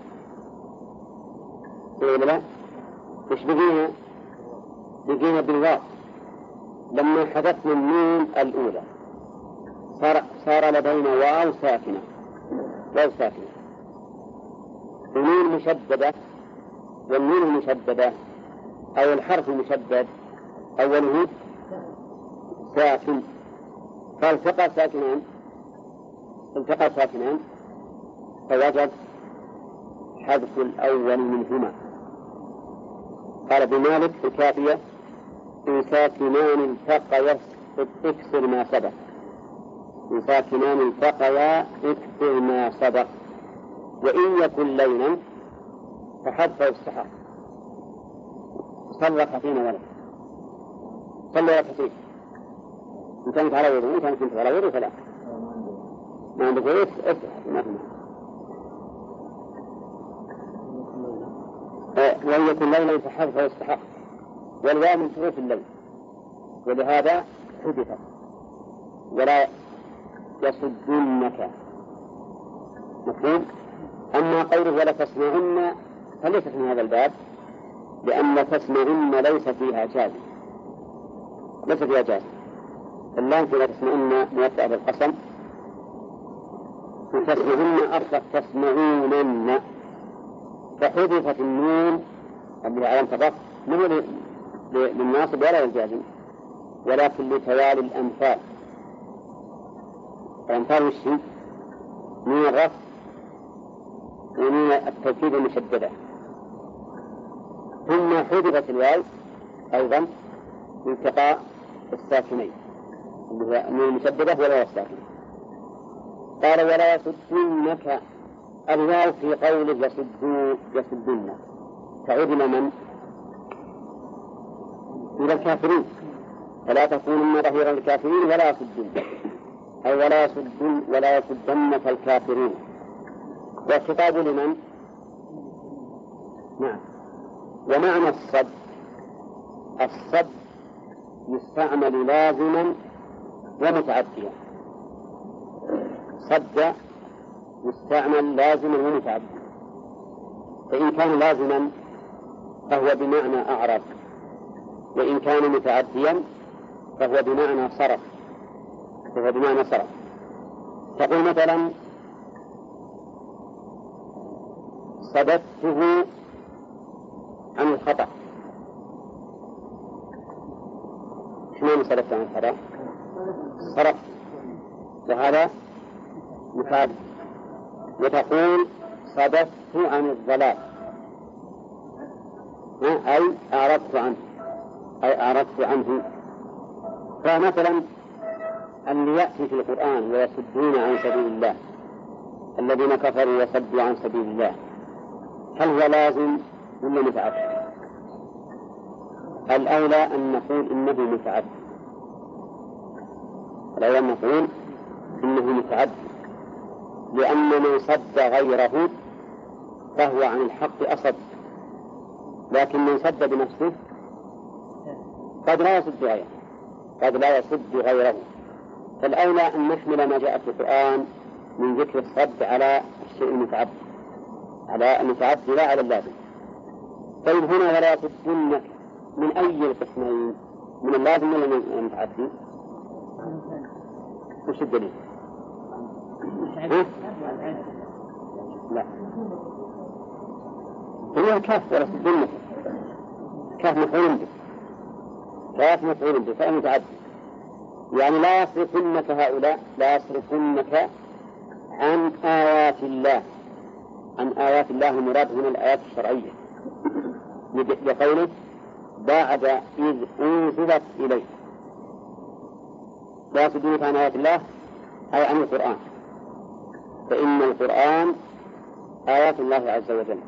لا وش بقينا؟ بقينا بالواو. لما حذفنا النون الأولى صار لدينا واو ساكنة، واو ساكنة ونون مشددة، والنون المشددة أو الحرف المشدد أوله ساكن، فالتقى ساكنان فوجب حذف الأول منهما. قال بمالك في الكافية: إن ساكنان التقيا اكسر ما سبق. إن ساكنان التقيا اكسر ما سبق، وإن يكن لينا فحذفه السحر. صلى ركعتين ولد، صلى ركعتين، إن كانت على وضوء، إن كانت على وضوء فلا، ما عندك وضوء ما في. وإن يكن ليلا فحذفه السحر، والواو من حروف الليل، ولهذا حذفت. ولا يصدنك، مفهوم؟ أما قوله ولا تسمعن فليست من هذا الباب، لأن تسمعن ليس فيها جاز، ليس فيها جاز. اللام لا تسمعن موطأ بالقسم، وتسمعن أصلت تسمعونن، فحذفت النون اللي علامة الرفع مو للناصب ولا للجازم، ولكن لتوالي الأمثال. الأمثال والشيء من الرفع ومن التوكيد المشددة. ثم حذفت الواو أيضا لالتقاء الساكنين اللي هي النون المشددة والواو الساكنة. قال ولا يصدنك، الواو في قوله يصدون تعود إلى من؟ إلى الكافرين، فلا تكونن ظهيرا للكافرين ولا يصدون، أي ولا يصدنك الكافرين. والخطاب لمن؟ نعم. ومعنى الصد يستعمل لازما ومتعديا. صد يستعمل لازما ومتعديا، فإن كان لازما فهو بمعنى أعرض، وإن كان متعديا فهو بمعنى صرف. تقول مثلا صددته عن الخطأ. شنو صددت عن الخطأ؟ صرفت، وهذا متعدي. وتقول صددت عن الضلال، أي أعرضت عنه. فمثلا اللي يأتي في القرآن ويصدون عن سبيل الله، الذين كفروا وصدوا عن سبيل الله، هل هو لازم ولا متعدد؟ الأولى أن نقول إنه متعدد، الأولى أن نقول إنه متعدد، لأن من صد غيره فهو عن الحق أصد، لكن من صد بنفسه قد لا يصد غيره، قد لا يصد غيره. فالأولى أن نحمل ما جاء في القرآن من ذكر الصد على الشيء المتعدد، على المتعدد لا على اللازم. طيب هنا ولا يصدنك من أي القسمين، من اللازم ولا من المتعدد؟ وش الدليل؟ لا، هو كاف ولا يصدنك، كاف مفعول به، كاف مفعول به فهو متعدد، يعني لا يصرفنك هؤلاء، لا يصرفنك عن آيات الله، عن آيات الله المراد هنا الآيات الشرعية، لقوله بعد إذ أنزلت إليه، لا يصدونك عن آيات الله أي عن القرآن، فإن القرآن آيات الله عز وجل،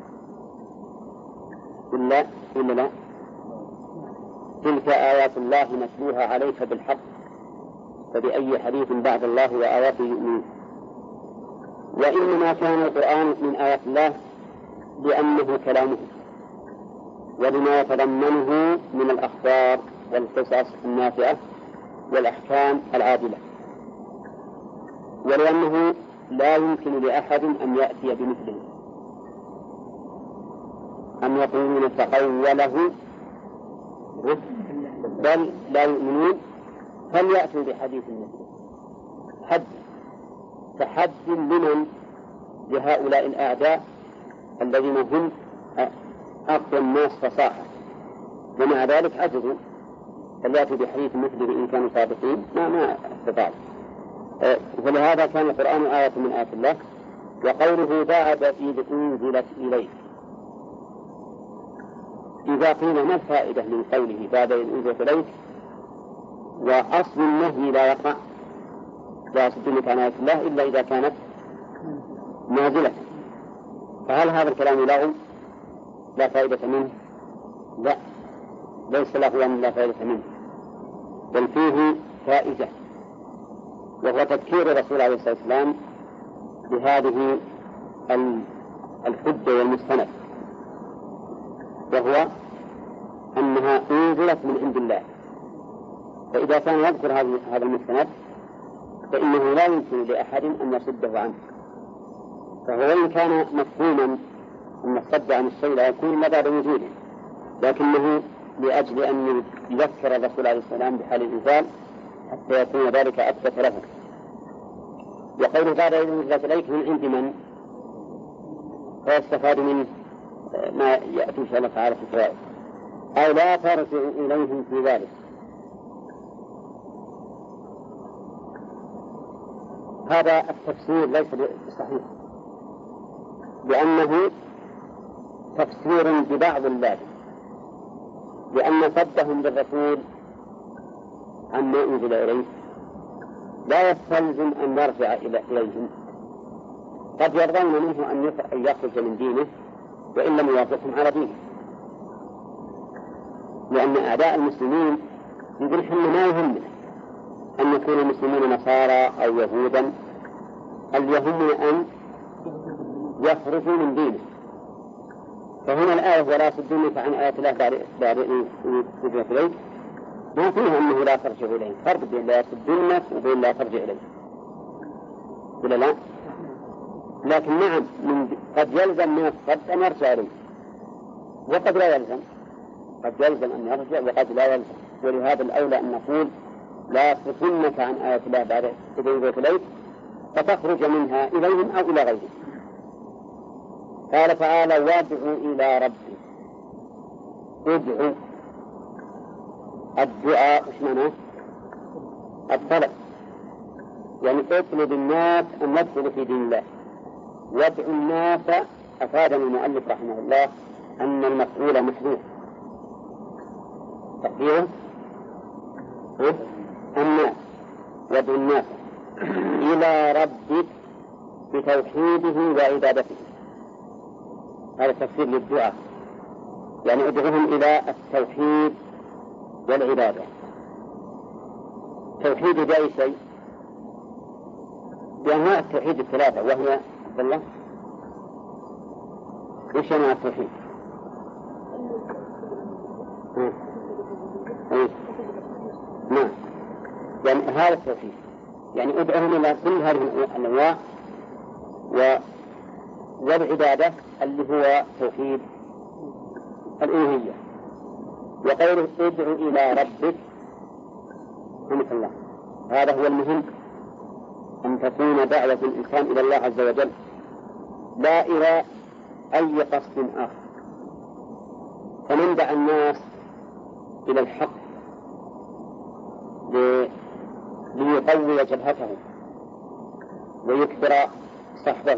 إلا لا تلك آيات الله نتلوها عليك بالحق فبأي حديث بعد الله وآياته يؤمنون. وإنما كان القرآن من آيات الله لأنه كلامه ولما يتضمنه من الأخبار والقصص النافعة والأحكام العادلة، ولأنه لا يمكن لأحد أن يأتي بمثله، أن يقولون تقوله بل لا يؤمنون فليأتوا بحديث مثله. حد تحد لمن؟ لهؤلاء الأعداء الذين هم أقوى الناس فصاحة، ومع ذلك عجزوا، فليأتوا بحديث مثله إن كانوا صادقين ما استطاعوا. فلهذا كان القرآن آية من آيات الله. وقوله بعد إذ أنزلت إليه، إذا قيل ما الفائدة من قوله بعد إذ أنزلت إليك؟ وأصل النهي لا يقع، لا يصدنك عن آيات الله إلا إذا كانت نازلة، فهل هذا الكلام لغو لا فائدة منه؟ لا، ليس لغوا لا فائدة منه، بل فيه فائدة، وهو تذكير الرسول عليه الصلاة والسلام بهذه الحجة والمستند، وهو أنها أنزلت من عند الله. فإذا كان يذكر هذا المستند فإنه لا يمكن لأحد أن يصده عنه، فهو إن كان مفهوما أن الصد عن الشيء لا يكون إلا بعد وجوده، لكنه لأجل أن يذكر الرسول عليه السلام بحال الإنزال حتى يكون ذلك أثبت له. وقوله بعد إذ أنزلت إليك من عند من؟ فيستفاد منه ما يأتي إن شاء الله تعالى في الفوائد، أو لا ترجع إليهم في ذلك. هذا التفسير ليس بصحيح، لأنه تفسير ببعض اللازم، لأن صدهم بالرسول عما أنزل إليه لا يستلزم أن يرجع إليهم، قد يرضون منه أن يخرج من دينه وإن لم يوافقهم على دينه، لأن أعداء المسلمين يقول حنا ما يهمنا أن يكون المسلمين نصارى أو يهودا، يهمنا أن يخرجوا من دينه. فهنا الآية ولا يصدونك عن آيات الله بعد إذ أنزلت إليك ما فيها أنه لا ترجع إليه، فرق بين لا يصدونك وبين لا ترجع إليه، ولا لا؟ لكن نعم قد يلزم من الصد أن يرجع إليه، وقد لا يلزم، قد يلزم أن يرجع وقد لا يلزم. ولهذا الأولى أن نقول لا يصرفنك عن آيات الله بعد إذ أنزلت إليك فتخرج منها إليهم أو إلى غيرهم. قال تعالى وادعوا إلى ربك، ادعوا، الدعاء ايش معناه؟ الطلب، يعني اطلب الناس أن يدخلوا في دين الله. وادعوا الناس أفادنا المؤلف رحمه الله أن المفعول محذوف، تقديره الناس، وادعوا الناس إلى ربك بتوحيده وعبادته. هذا تفسير للدعاء، يعني ادعوهم إلى التوحيد والعبادة. توحيد بأي شيء؟ بأنواع التوحيد الثلاثة، وهي عبد الله وش أنواع التوحيد؟ نعم، يعني هذا التوحيد، يعني ادعوهم إلى كل هذه الأنواع والعبادة اللي هو توحيد الألوهية. وقوله ادعو إلى ربك رحمة الله، هذا هو المهم، أن تكون دعوة الإنسان إلى الله عز وجل لا إلى أي قصد آخر. فمن دعا الناس إلى الحق ليقوي جبهته ويكبر صحبه،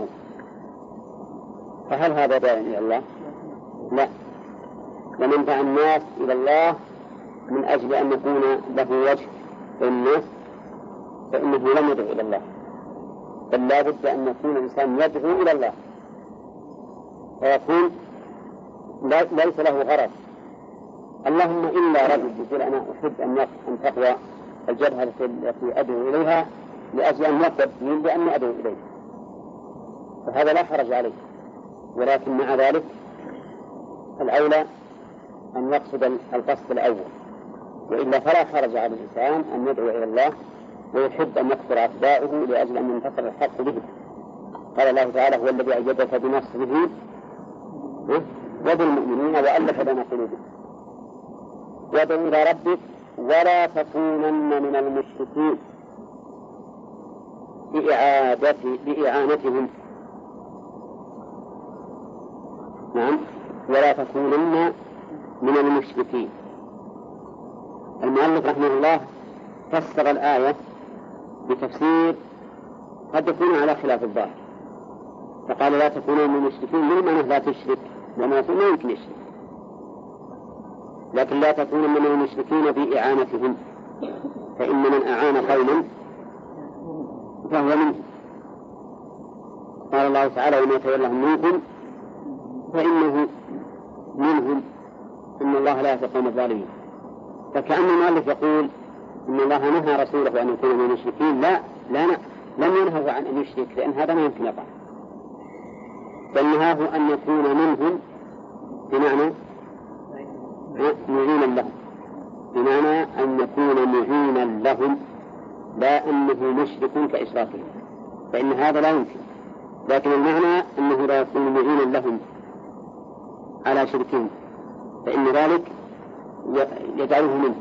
فهل هذا داعي إلى الله؟ لا. ومن دعا الناس إلى الله من أجل أن يكون له وجه للناس فإنه لم يدعو إلى الله، بل لا بد أن يكون الإنسان يدعو إلى الله، فيكون ليس له غرض. اللهم إلا رجل يقول أنا أحب أن تقوى الجبهة التي أدعو إليها لأجل أن يقوى الدين لأني أدعو إليه، فهذا لا حرج عليه، ولكن مع ذلك الأولى أن يقصد القصد الأول، وإلا فلا حرج على الإنسان أن يدعو إلى الله ويحب أن يكثر أتباعه لأجل أن ينتصر الحق به. قال الله تعالى هو الذي أيدك بنصره وبالمؤمنين وألف بين قلوبهم. وادع إلى ربك ولا تكونن من المشركين بإعانتهم. نعم، ولا تكونن من المشركين. المؤلف رحمه الله فسر الآية بتفسير قد يكون على خلاف الظاهر، فقال لا تكونوا من المشركين من معنى لا تشرك، وما يمكن يشرك، لكن لا تكونوا من المشركين بإعانتهم، فإن من أعان قوما فهو منهم. قال الله تعالى وما يتولهم منكم فإنه منهم إن الله لا يهدي القوم الظالمين. فكأن المؤلف يقول إن الله نهى رسوله أن يكون من المشركين، لم ينهه عن أن يشرك، لأن هذا ما يمكن يقع، بل نهاه أن يكون منهم بمعنى معينا لهم، بمعنى أن يكون معينا لهم، لا أنه مشرك كإشراكهم، فإن هذا لا يمكن، لكن المعنى أنه لا يكون معينا لهم على شركهم، فإن ذلك يجعله منه.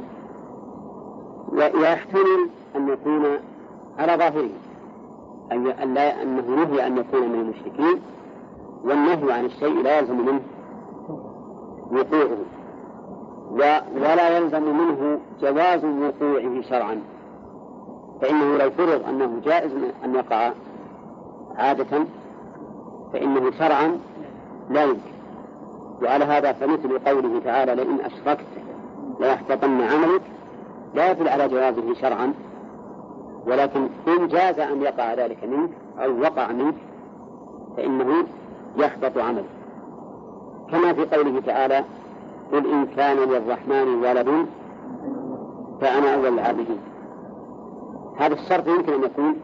ويحتمل أن يكون على ظاهره أنه نهي أن يكون من المشركين، والنهي عن الشيء لا يلزم منه وقوعه، ولا يلزم منه جواز وقوعه شرعا، فإنه لو فرض أنه جائز أن يقع عادة فإنه شرعا لا يمكن. وعلى هذا فمثل قوله تعالى لئن أشركت ليحبطن عملك لا يدل على جوازه شرعا، ولكن إن جاز أن يقع ذلك منك أو وقع منك فإنه يحبط عملك، كما في قوله تعالى قل إن كان للرحمن ولد فأنا أول العابدين. هذا الشرط يمكن أن يكون؟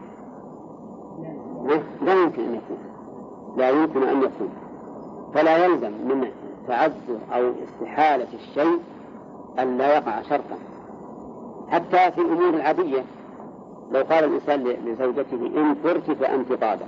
لا يمكن أن يكون، لا يمكن أن يكون، فلا يلزم من تعذر أو استحالة الشيء أن لا يقع شرطا. حتى في الأمور العادية لو قال الإنسان لزوجته إن فرت فأنت طابع،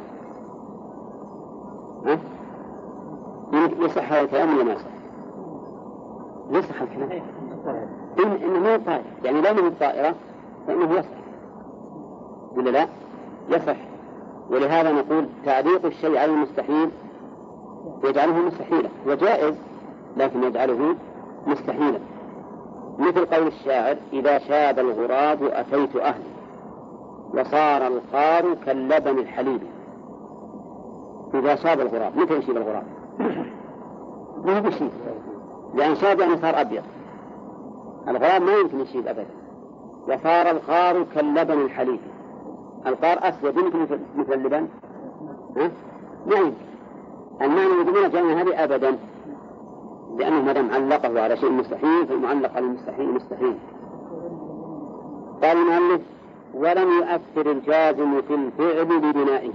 يصح هذا الكلام ولا ما يصح؟ يصح الكلام إنه ما طائر، يعني لا من الطائرة فإنه يصح ولا لا؟ يصح. ولهذا نقول تعليق الشيء على المستحيل يجعله مستحيلا، وجائز لكن يجعله مستحيلا، مثل قول الشاعر إذا شاب الغراب أتيت أهلي وصار القار كاللبن الحليب. إذا شاب الغراب، متى يشيب الغراب؟ ما هو بشيب، لأن شاب يعني صار أبيض، الغراب ما يمكن يشيب أبدا. وصار القار كاللبن الحليب، القار أسود يمكن مثل اللبن؟ ما يمكن. المعنى بدون جاءنا هذه أبدا، لأنه ما دام علقه على شيء مستحيل فالمعلق على المستحيل مستحيل. قال المؤلف: ولم يؤثر الجازم في الفعل ببنائه.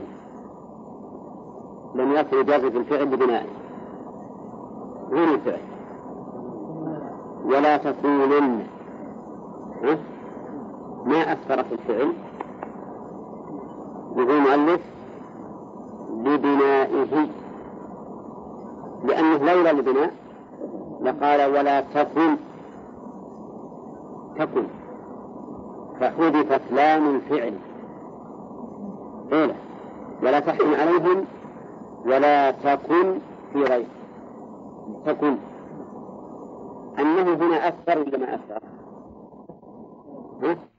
لم يؤثر الجازم في الفعل ببنائه غير الفعل. ولا تكونن ما أثر في الفعل، يقول المؤلف ببنائه، لأنه لولا البناء لقال ولا تكن فحذفت لام الفعل. إيه ولا تحكم عليهم ولا تكن في غير تكن. أنه هنا أثر ولا ما أثر؟